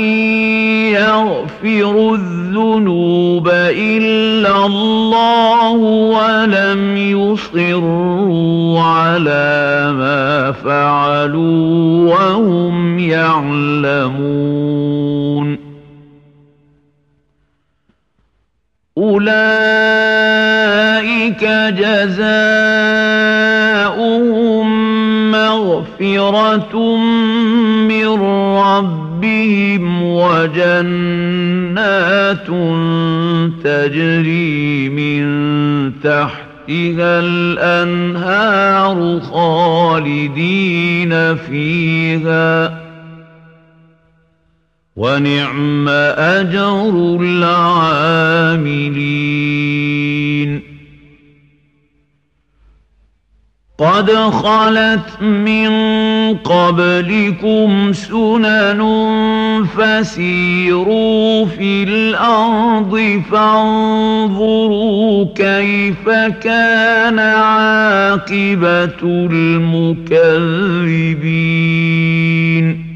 يغفر الذنوب إلا الله ولم يصروا على ما فعلوا وهم يعلمون أولئك جزاؤهم مغفرة من ربهم وجنات تجري من تحتها الأنهار خالدين فيها ونعم أجر العاملين قد خلت من قبلكم سنن فسيروا في الأرض فانظروا كيف كان عاقبة المكذبين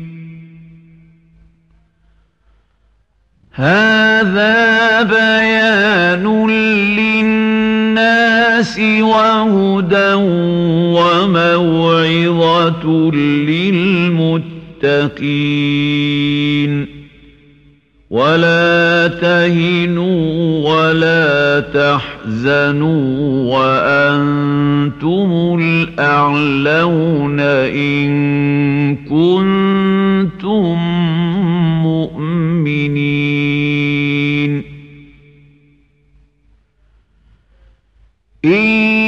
هذا بيان للناس وهدى وموعظة للمتقين ولا تهنوا ولا تحزنوا وأنتم الأعلون إن كنتم مؤمنين إن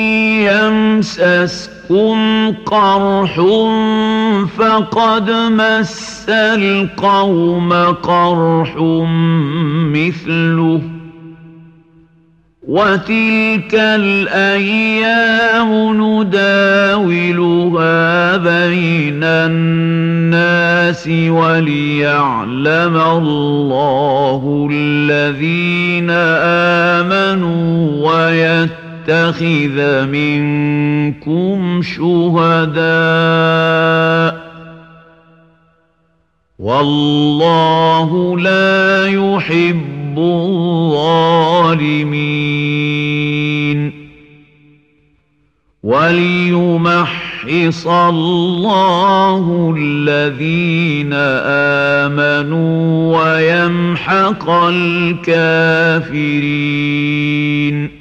يمسسكم قرح فقد مس القوم قرح مثله وتلك الأيام نداولها بين الناس وليعلم الله الذين آمنوا ويتخذ منكم شهداء والله لا يحب الظالمين وليمحص الله الذين آمنوا ويمحق الكافرين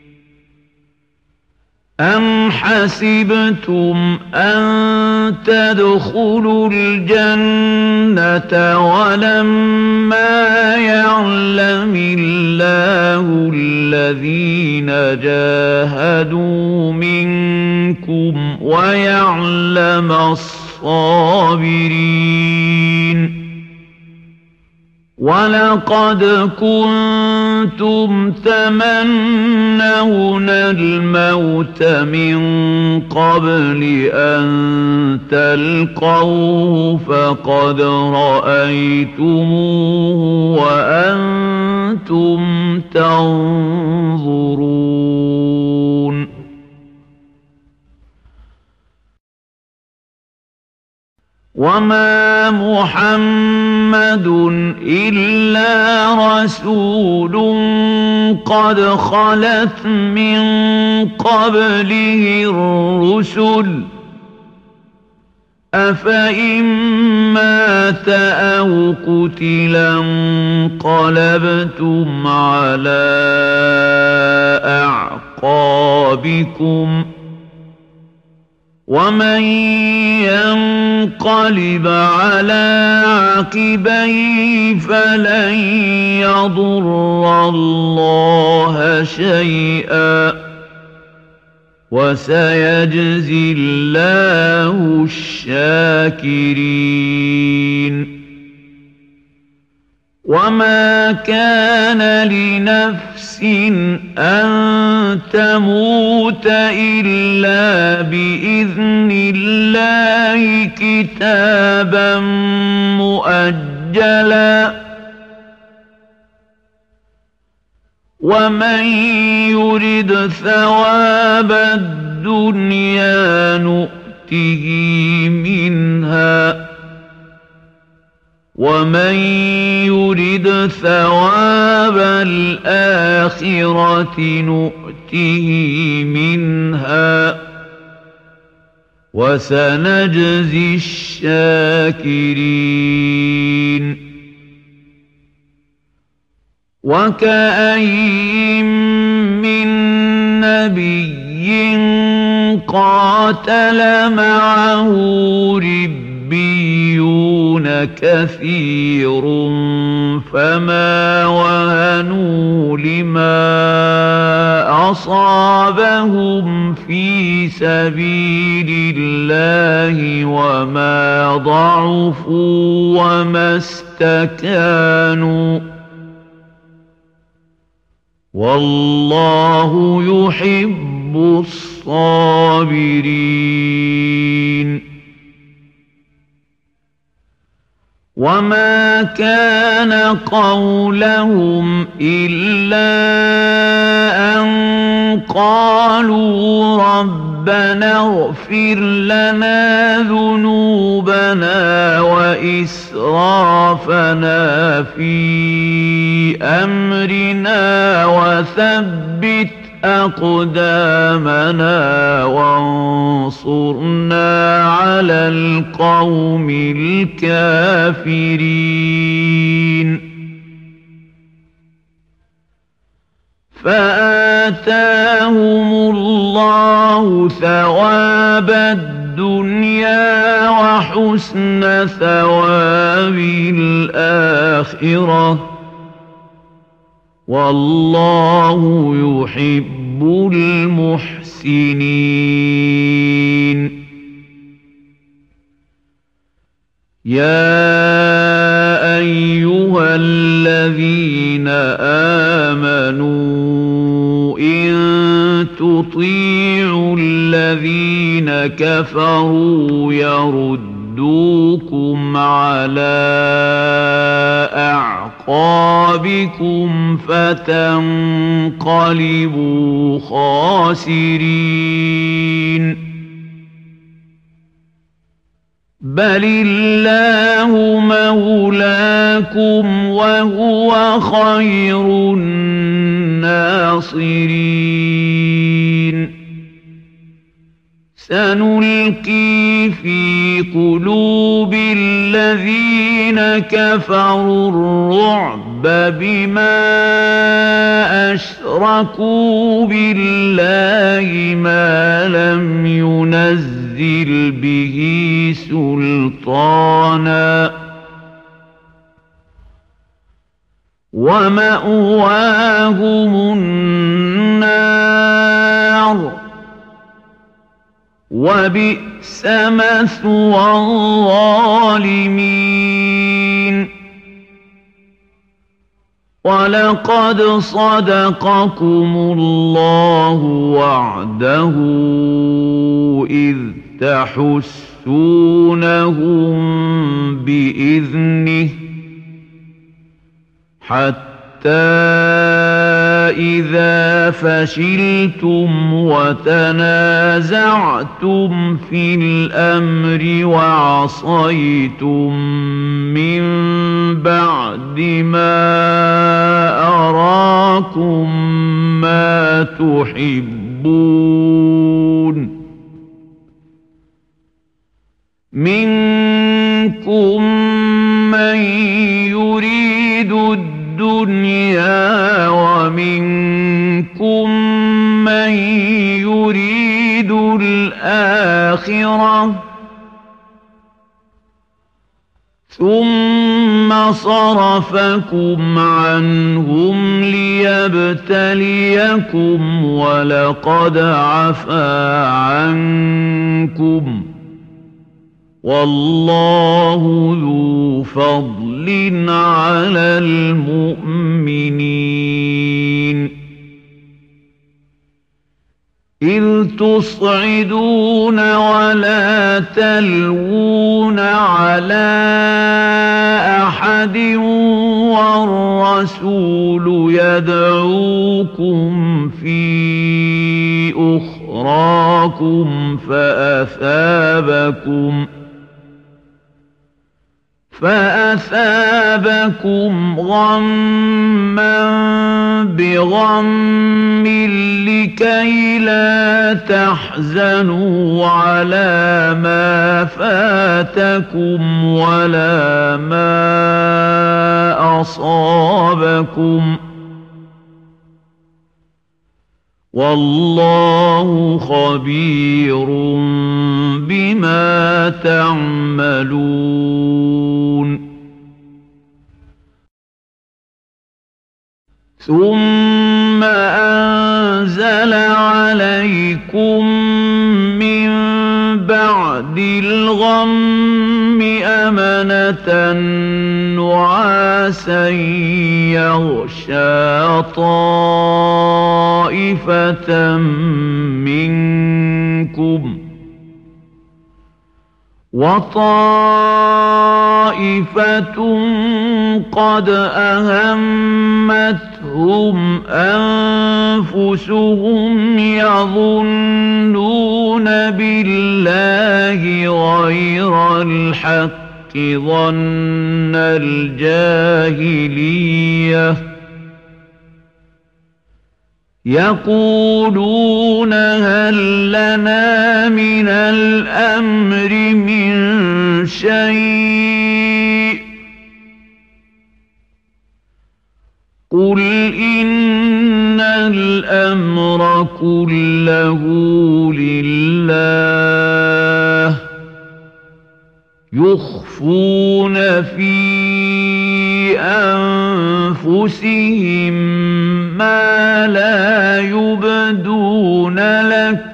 أم حسبتم أن تدخلوا الجنة ولما يعلم الله الذين جاهدوا منكم ويعلم الصابرين ولقد كنتم تمنون الموت من قبل أن تلقوه فقد رأيتموه وأنتم تنظرون وما محمد إلا رسول قد خلت من قبله الرسل أفإن مات أو قتلا انقلبتم على أعقابكم ومن ينقلب على عقبيه فلن يضر الله شيئا وسيجزي الله الشاكرين وما كان لنفس أن تموت إلا بإذن الله كتابا مؤجلا ومن يرد ثواب الدنيا نؤته منها ومن يرد ثواب الآخرة نؤته منها وسنجزي الشاكرين وكأين من نبي قاتل معه ربيون كثير فما وهنوا لما أصابهم في سبيل الله وما ضعفوا وما استكانوا والله يحب الصابرين. وما كان قولهم إلا أن قالوا ربنا اغفر لنا ذنوبنا وإسرافنا في أمرنا وثبت أقدامنا وانصرنا على القوم الكافرين. فآتاهم الله ثواب الدنيا وحسن ثواب الآخرة والله يحب المحسنين. يا أيها الذين آمنوا إن تطيعوا الذين كفروا يردوكم على أعقابكم فتنقلبوا خاسرين. بل الله مولاكم وهو خير الناصرين. سنلقي في قلوب الذين كفروا الرعب بما أشركوا بالله ما لم ينزل به سلطانا ومأواهم النار وبئس مثوى الظالمين. ولقد صدقكم الله وعده إذ تحسونهم بإذنه حتى إذا فشلتم وتنازعتم في الأمر وعصيتم من بعد ما أراكم ما تحبون منكم من يريد الدنيا ومنكم من يريد الآخرة ثم صرفكم عنهم ليبتليكم ولقد عفا عنكم والله ذو فضل على المؤمنين. إذ تصعدون ولا تلوون على أحد والرسول يدعوكم في أخراكم فأثابكم فأثابكم غما بغم لكي لا تحزنوا على ما فاتكم ولا ما أصابكم والله خبير بما تعملون. ثم أنزل عليكم من بعد الغم أمنة نعاسا يغشى طائفة منكم وطائفة قد أهمتهم أنفسهم يظنون بالله غير الحق ظن الجاهلية يقولون هل لنا من الأمر من شيء قل إن الأمر كله لله يخفون في أنفسهم ما لا يبدون لك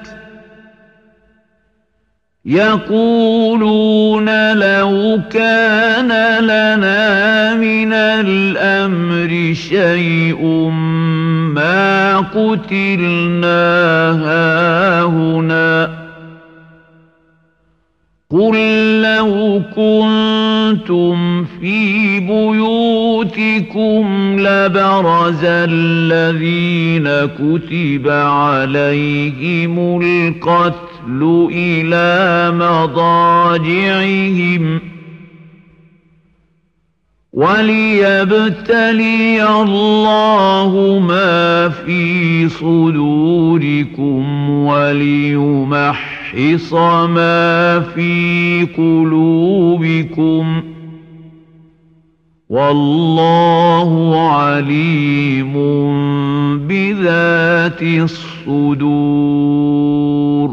يقولون لو كان لنا من الأمر شيء ما قتلنا هاهنا قل لو كنتم في بيوتكم لبرز الذين كتب عليهم القتل إلى مضاجعهم وليبتلي الله ما في صدوركم وليمحص وَيُمَحِّصَ مَا فِي قُلُوبِكُمْ وَاللَّهُ عَلِيمٌ بِذَاتِ الصُّدُورِ.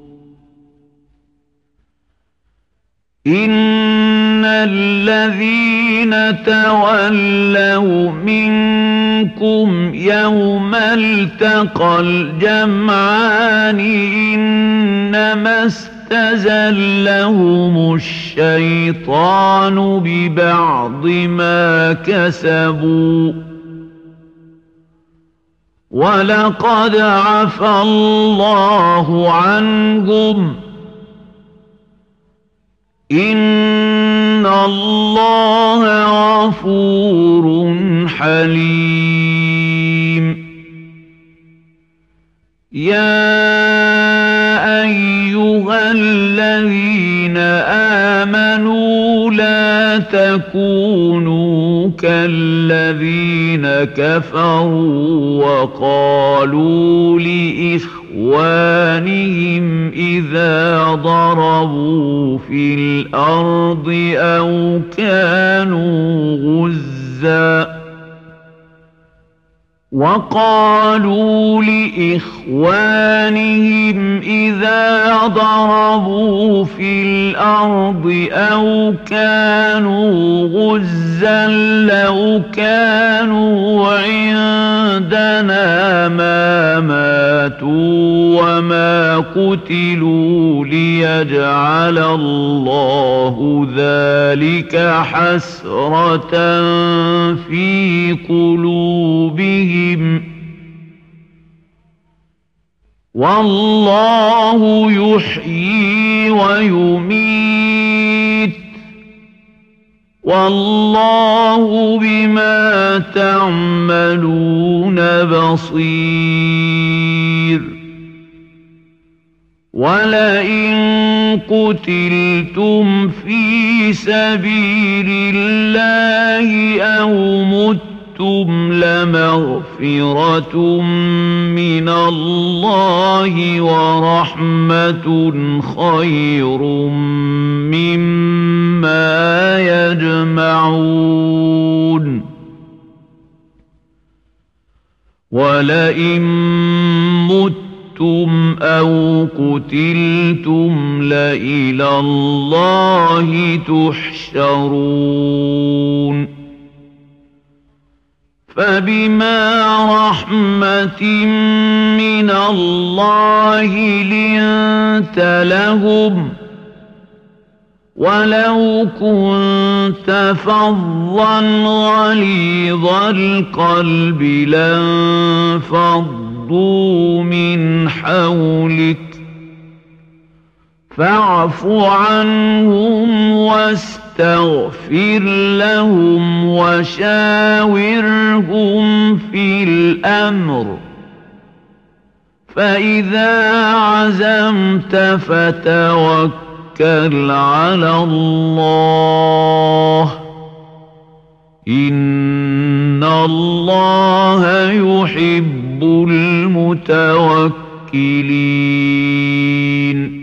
إِنَّ الَّذِينَ تَوَلَّوْا مِنكُمْ يَوْمَ الْتَقَى الْجَمْعَانِ إِنَّمَا اسْتَزَلَّهُمُ الشَّيْطَانُ بِبَعْضِ مَا كَسَبُوا وَلَقَدْ عَفَا اللَّهُ عَنْهُمْ إِنَّ اللَّهَ غَفُورٌ حَلِيمٌ. يَا أَيُّهَا الَّذِينَ آمَنُوا لَا تَكُونُوا كَالَّذِينَ كَفَرُوا وَقَالُوا لِإِخْوَانِهِمْ إِذَا ضَرَبُوا فِي الْأَرْضِ أَوْ كَانُوا غُزًّى وقالوا لإخوانهم إذا ضربوا في الأرض أو كانوا غزا لو كانوا عندنا ما ماتوا وما قتلوا ليجعل الله ذلك حسرة في قلوبهم والله يحيي ويميت والله بما تعملون بصير. ولئن قتلتم في سبيل الله أو متم لمغفرة من الله ورحمة خير مما يجمعون. ولئن متم أو قتلتم لإلى الله تحشرون. فبما رحمة من الله لنت لهم ولو كنت فظا غليظ القلب لانفضوا من حولك فاعف عنهم واستغفر لهم وشاورهم في الأمر فإذا عزمت فتوكل على الله إن الله يحب المتوكلين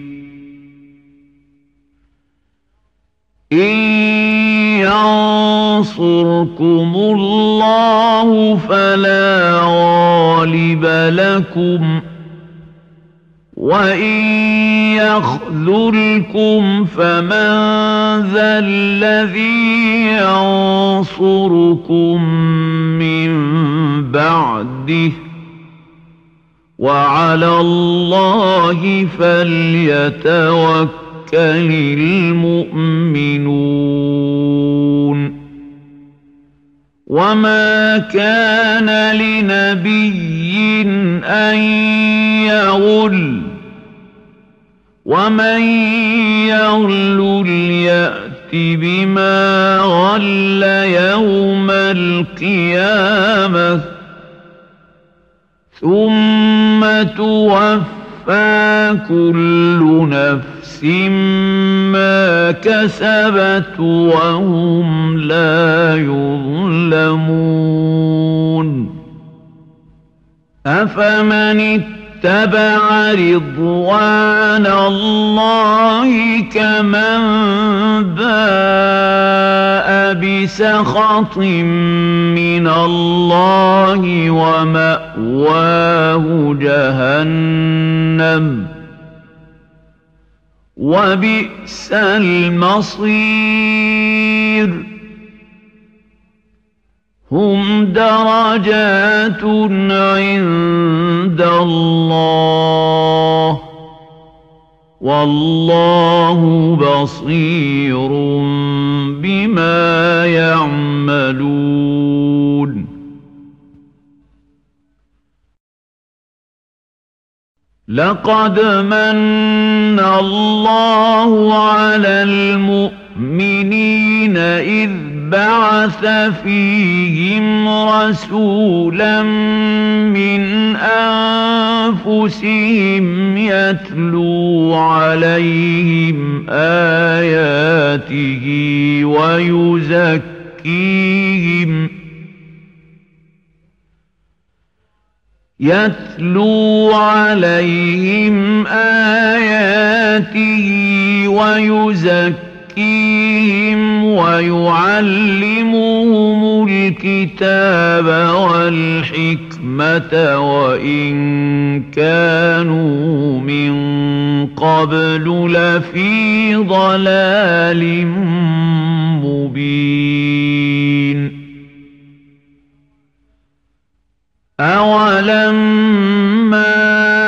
إن ينصركم الله فلا غالب لكم وإن يخذلكم فمن ذا الذي ينصركم من بعده وعلى الله فليتوكل المؤمنون وما كان لنبي أن يغل ومن يغل يأت بما غل يوم القيامة ثم توفى كل نفس ما كسبت وهم لا يظلمون أفمن اتبع رضوان الله كمن باء بسخط من الله ومأواه جهنم وبئس المصير هم درجات عند الله والله بصير بما يعملون لقد من الله على المؤمنين إذ بعث فيهم رسولا من أنفسهم يتلو عليهم آياته ويزكيهم يتلو عليهم آياته ويزكيهم ويعلمهم الكتاب والحكمة وإن كانوا من قبل لفي ضلال مبين أولما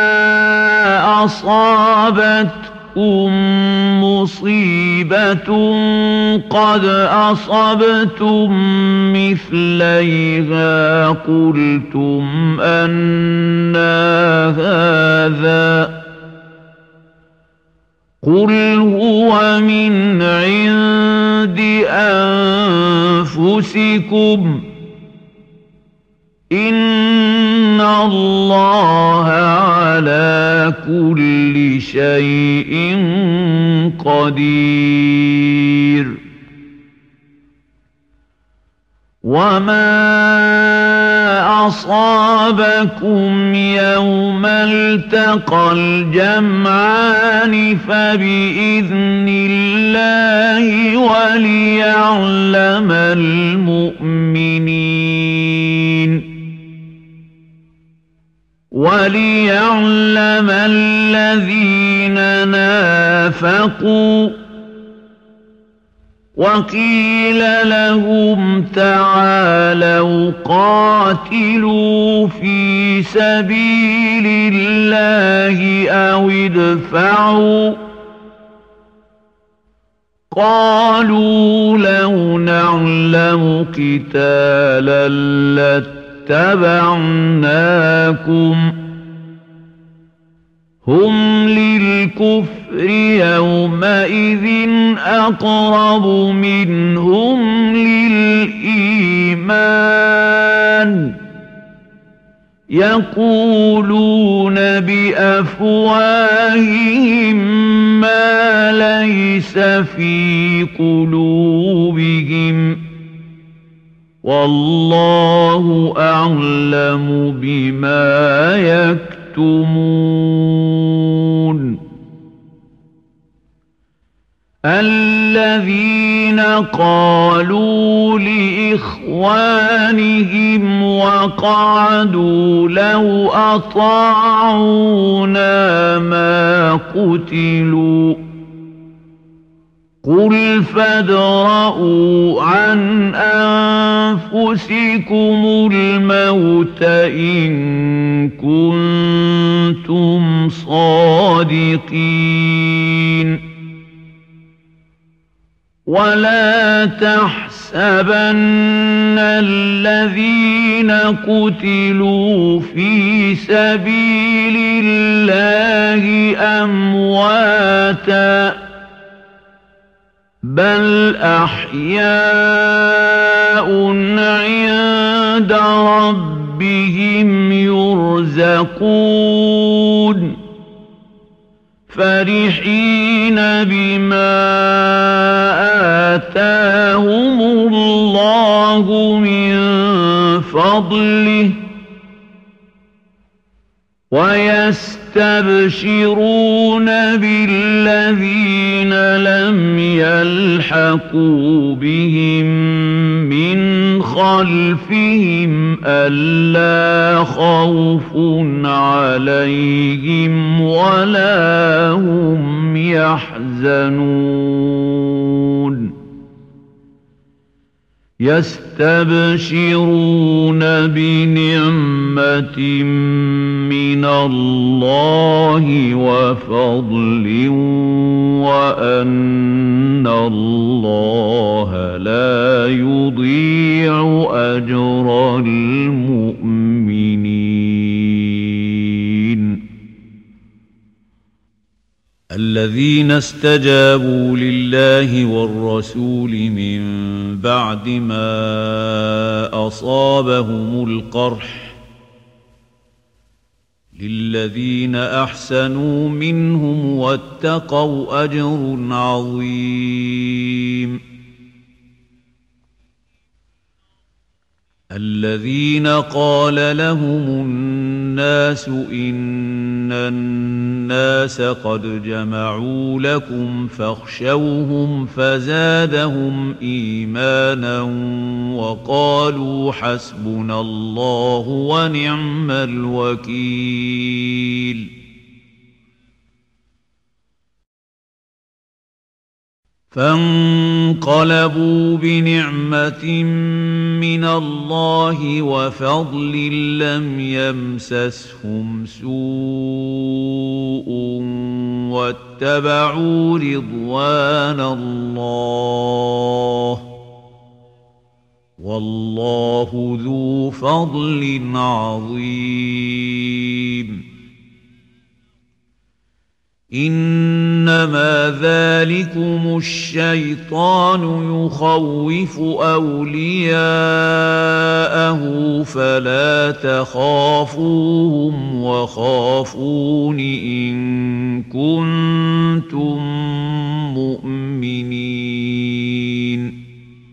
أصابتكم مصيبة قد أصبتم مثليها قلتم أنى هذا قل هو من عند أنفسكم إن الله على كل شيء قدير وما أصابكم يوم التقى الجمعان فبإذن الله وليعلم المؤمنين وليعلم الذين نافقوا وقيل لهم تعالوا قاتلوا في سبيل الله أو ادفعوا قالوا لو نعلم قتالا لاتبعناكم هم للكفر يومئذ أقرب منهم للإيمان يقولون بأفواههم ما ليس في قلوبهم والله أعلم بما يكتمون الذين قالوا لإخوانهم وقعدوا لو أطاعونا ما قتلوا قل فادرءوا عن أنفسكم الموت إن كنتم صادقين ولا تحسبن الذين قتلوا في سبيل الله أمواتاً بل أحياء عند ربهم يرزقون فرحين بما آتاهم الله من فضله ويستبشرون بالذين لم يلحقوا بهم من خلفهم ألا خوف عليهم ولا هم يحزنون يستبشرون بنعمة من الله وفضل وأن الله لا يضيع أجر المؤمنين الذين استجابوا لله والرسول من بعد ما أصابهم القرح للذين أحسنوا منهم واتقوا أجر عظيم الذين قال لهم الناس إن الناس قد جمعوا لكم فاخشوهم فزادهم إيمانا وقالوا حسبنا الله ونعم الوكيل فانقلبوا بنعمة من الله وفضل لم يمسسهم سوء واتبعوا رضوان الله والله ذو فضل عظيم إنما ذلكم الشيطان يخوف أولياءه فلا تخافوهم وخافون إن كنتم مؤمنين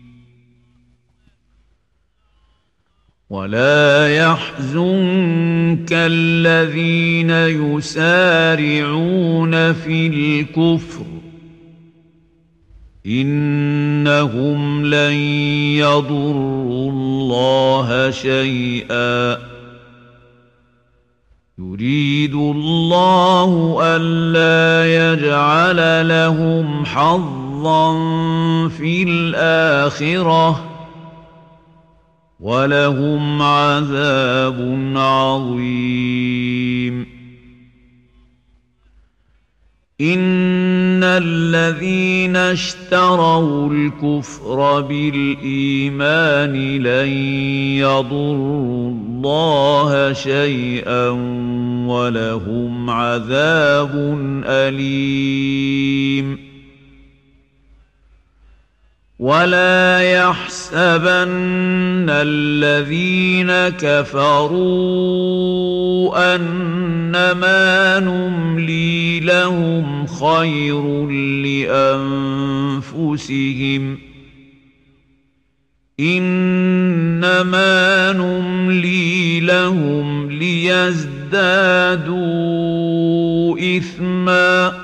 ولا يحزنك الذين يسارعون في الكفر إنهم لن يضروا الله شيئا يريد الله ألا يجعل لهم حظا حظا في الآخرة ولهم عذاب عظيم إن الذين اشتروا الكفر بالإيمان لن يضروا الله شيئا ولهم عذاب أليم ولا يحسبن الذين كفروا أنما نملي لهم خير لأنفسهم إنما نملي لهم ليزدادوا إثما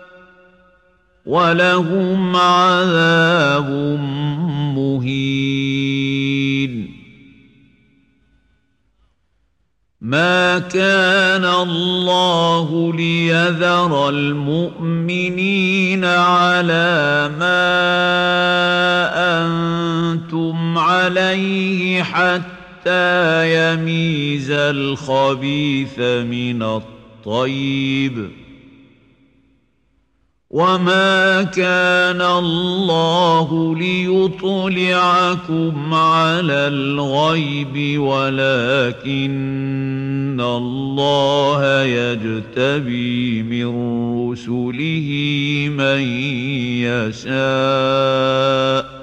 ولهم عذاب مهين ما كان الله ليذر المؤمنين على ما أنتم عليه حتى يميز الخبيث من الطيب وما كان الله ليطلعكم على الغيب ولكن الله يجتبي من رسله من يشاء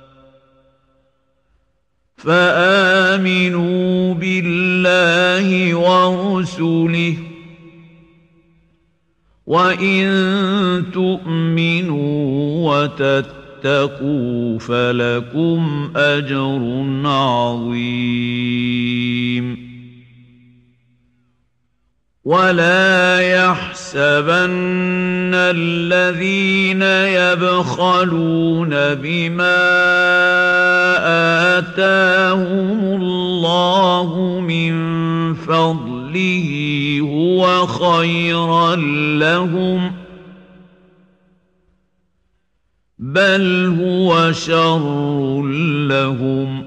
فآمنوا بالله ورسله وإن تؤمنوا وتتقوا فلكم أجر عظيم ولا يحسبن الذين يبخلون بما آتاهم الله من فضله هو خيرا لهم بل هو شر لهم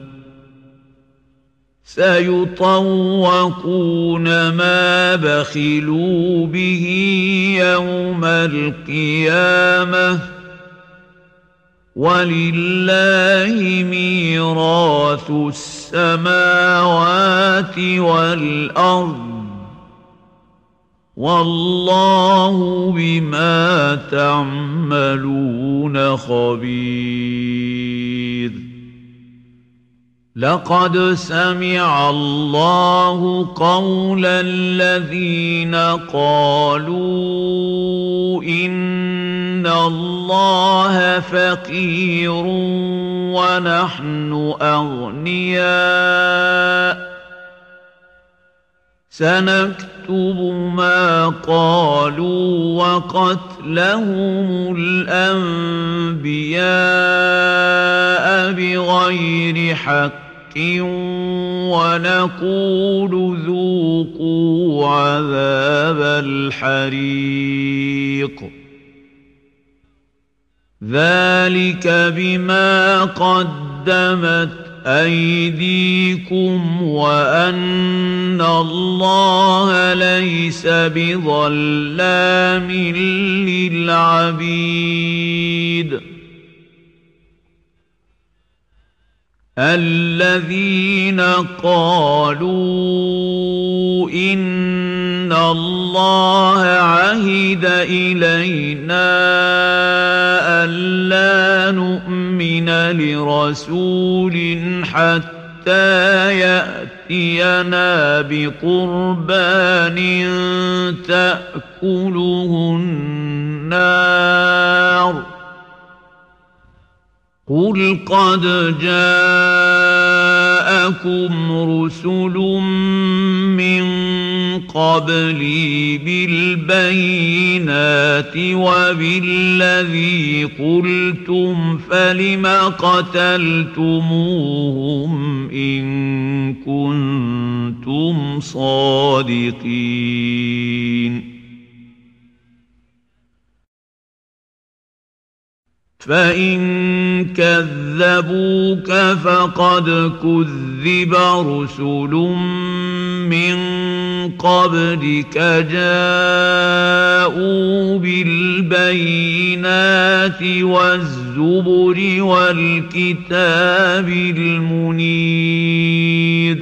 سيطوقون ما بخلوا به يوم القيامة ولله ميراث السماوات والأرض والله بما تعملون خبير لقد سمع الله قول الذين قالوا إن الله فقير ونحن أغنياء سنكتب ما قالوا وقتلهم الأنبياء بغير حق ونقول ذوقوا عذاب الحريق ذلك بما قدمت أيديكم وأن الله ليس بظلام للعبيد الذين قالوا إن الله عهد إلينا ألا نؤمن لرسول حتى يأتينا بقربان تأكله النار قل قد جاءكم رسل من قبلي بالبينات وبالذي قلتم فلم قتلتموهم إن كنتم صادقين فإن كذبوك فقد كذب رسل من قبلك جاءوا بالبينات والزبر والكتاب المنير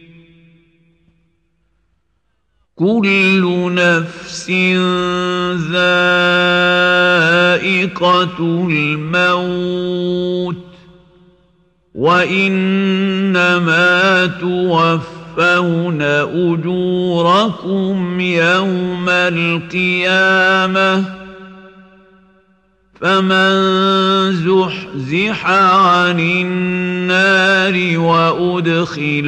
كل نفس ذائقة الموت وإنما توفون أجوركم يوم القيامة فمن زحزح عن النار وأدخل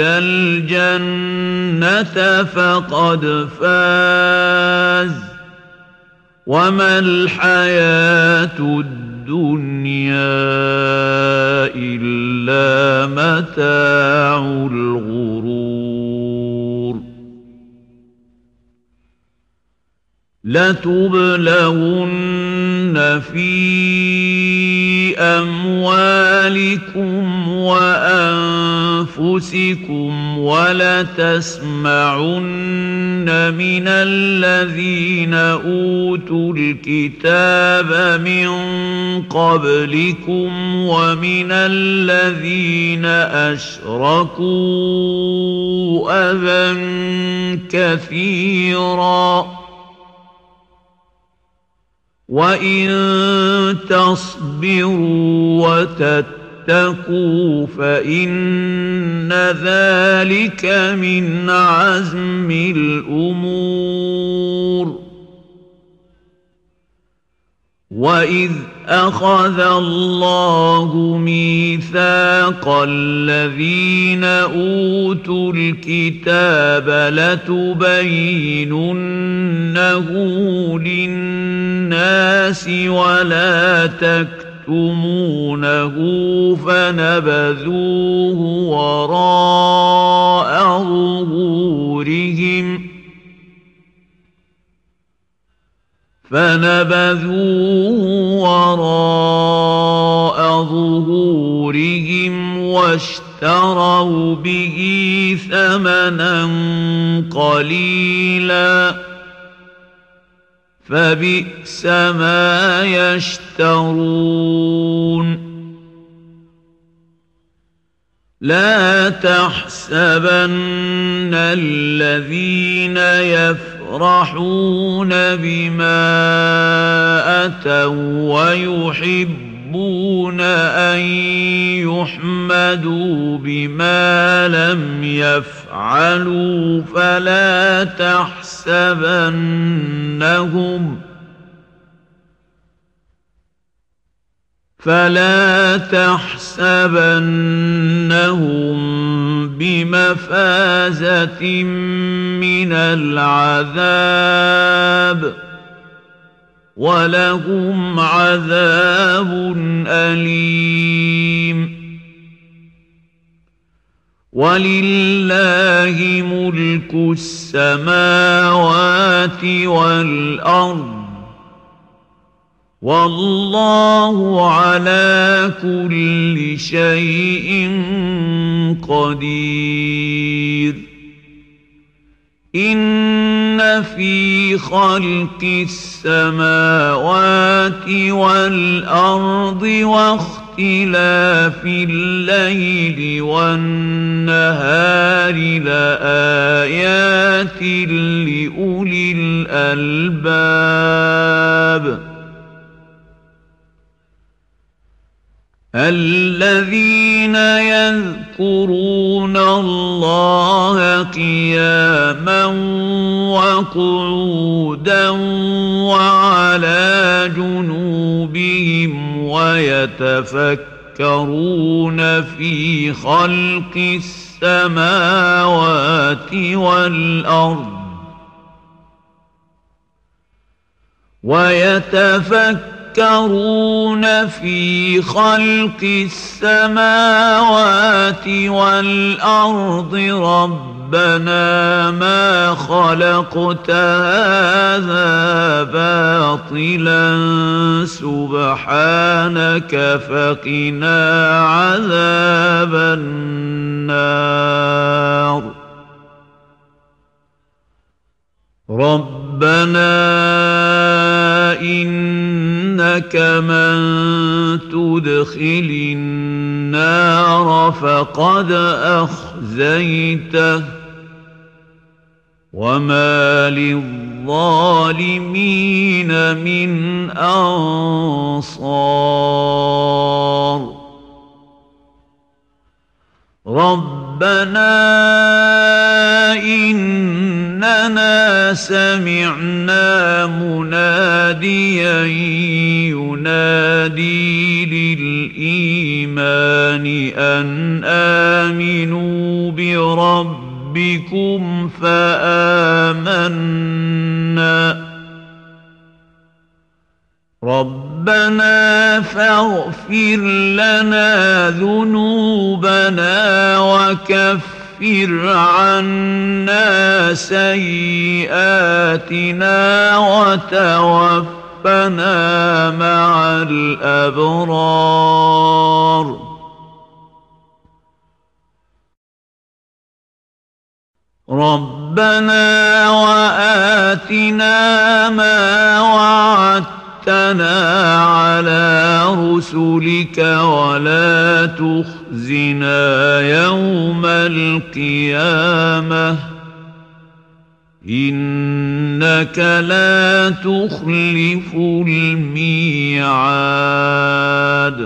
الجنة فقد فاز وما الحياة الدنيا إلا متاع الغرور لتبلغن في أموالكم وأنفسكم ولتسمعن من الذين أوتوا الكتاب من قبلكم ومن الذين أشركوا أذى كثيرا وإن تصبروا وتتقوا فإن ذلك من عزم الأمور وإذ أخذ الله ميثاق الذين أوتوا الكتاب لتبيننه للناس ولا تكتمونه فنبذوه وراء ظهورهم فنبذوه وراء ظهورهم واشتروا به ثمنا قليلا فبئس ما يشترون لا تحسبن الذين يفرحون بما أتوا ويحبون أن يحمدوا بما لم يفعلوا فلا تحسبنهم فلا تحسبنهم بمفازة من العذاب ولهم عذاب أليم ولله ملك السماوات والأرض والله على كل شيء قدير إن في خلق السماوات والأرض واختلاف الليل والنهار لآيات لأولي الألباب الذين يذكرون الله قياما وقعودا وعلى جنوبهم ويتفكرون في خلق السماوات والأرض ويتفكرون يتفكرون في خلق السماوات والأرض ربنا ربنا ما خلقت هذا باطلا سبحانك فقنا عذاب النار ربنا إنك من تدخل النار فقد أخزيته وما للظالمين من أنصار ربنا إننا سمعنا مناديا ينادي للإيمان أن آمنوا بربكم فآمنا ربنا فاغفر لنا ذنوبنا وكفر عنا سيئاتنا وتوفنا مع الأبرار ربنا وآتنا ما وعدتنا على رسلك ولا تخزنا يوم القيامة إنك لا تخلف الميعاد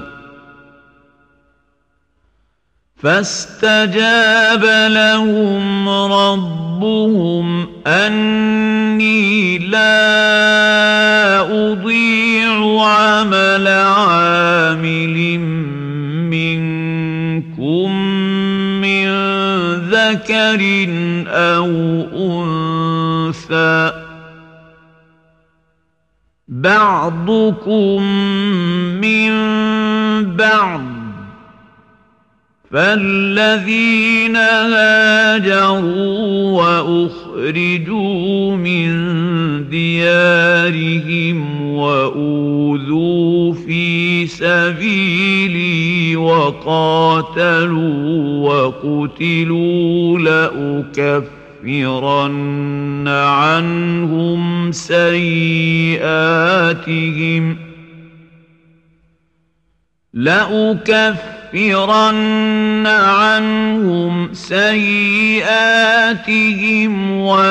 فاستجاب لهم ربهم أني لا أضيع عمل عامل منكم من ذكر أو أنثى بعضكم من بعض فالذين هاجروا وأخرجوا من ديارهم وأوذوا في سبيلي وقاتلوا وقتلوا لأكفرن عنهم سيئاتهم لأكفرن عنهم سيئاتهم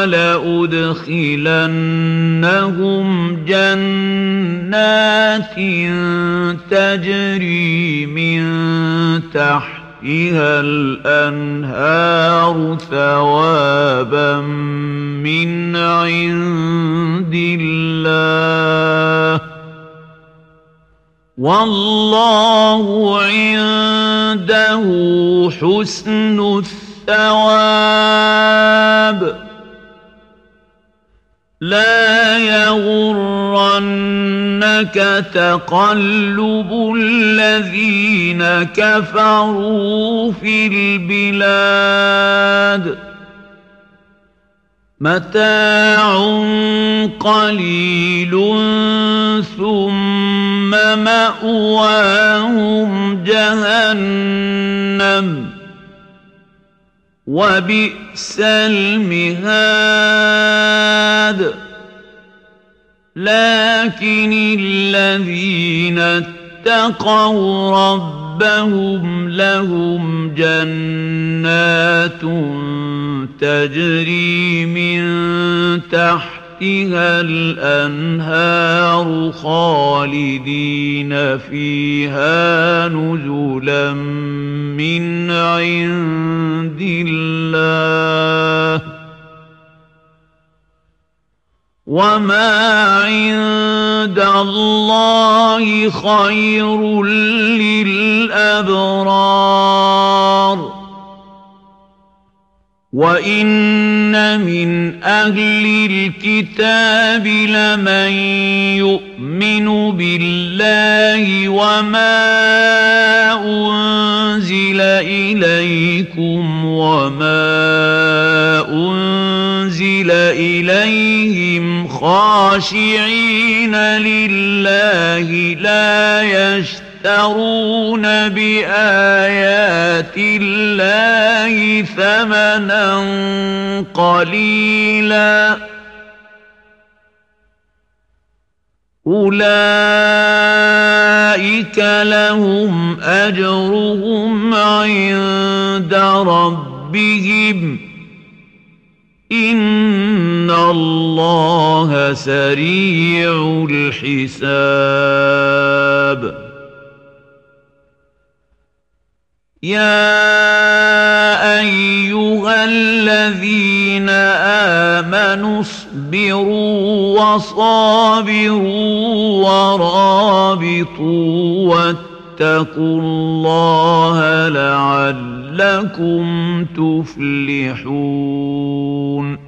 ولأدخلنهم جنات تجري من تحتها الأنهار ثوابا من عند الله والله عنده حسن الثواب لا يغرنك تقلب الذين كفروا في البلاد متاع قليل ثم مأواهم جهنم وبئس المهاد لكن الذين اتقوا ربهم لهم جنات تجري من تحتها الأنهار خالدين فيها نزلا من عند الله وما عند الله خير للأبرار وإن من أهل الكتاب لمن يؤمن بالله وما أنزل إليكم وما أنزل إليهم خاشعين لله لا يشترون بآيات الله ثمنا قليلا أولئك لهم أجرهم عند ربهم إن الله سريع الحساب يا أيها الذين آمنوا اصبروا وصابروا ورابطوا واتقوا الله لعلكم تفلحون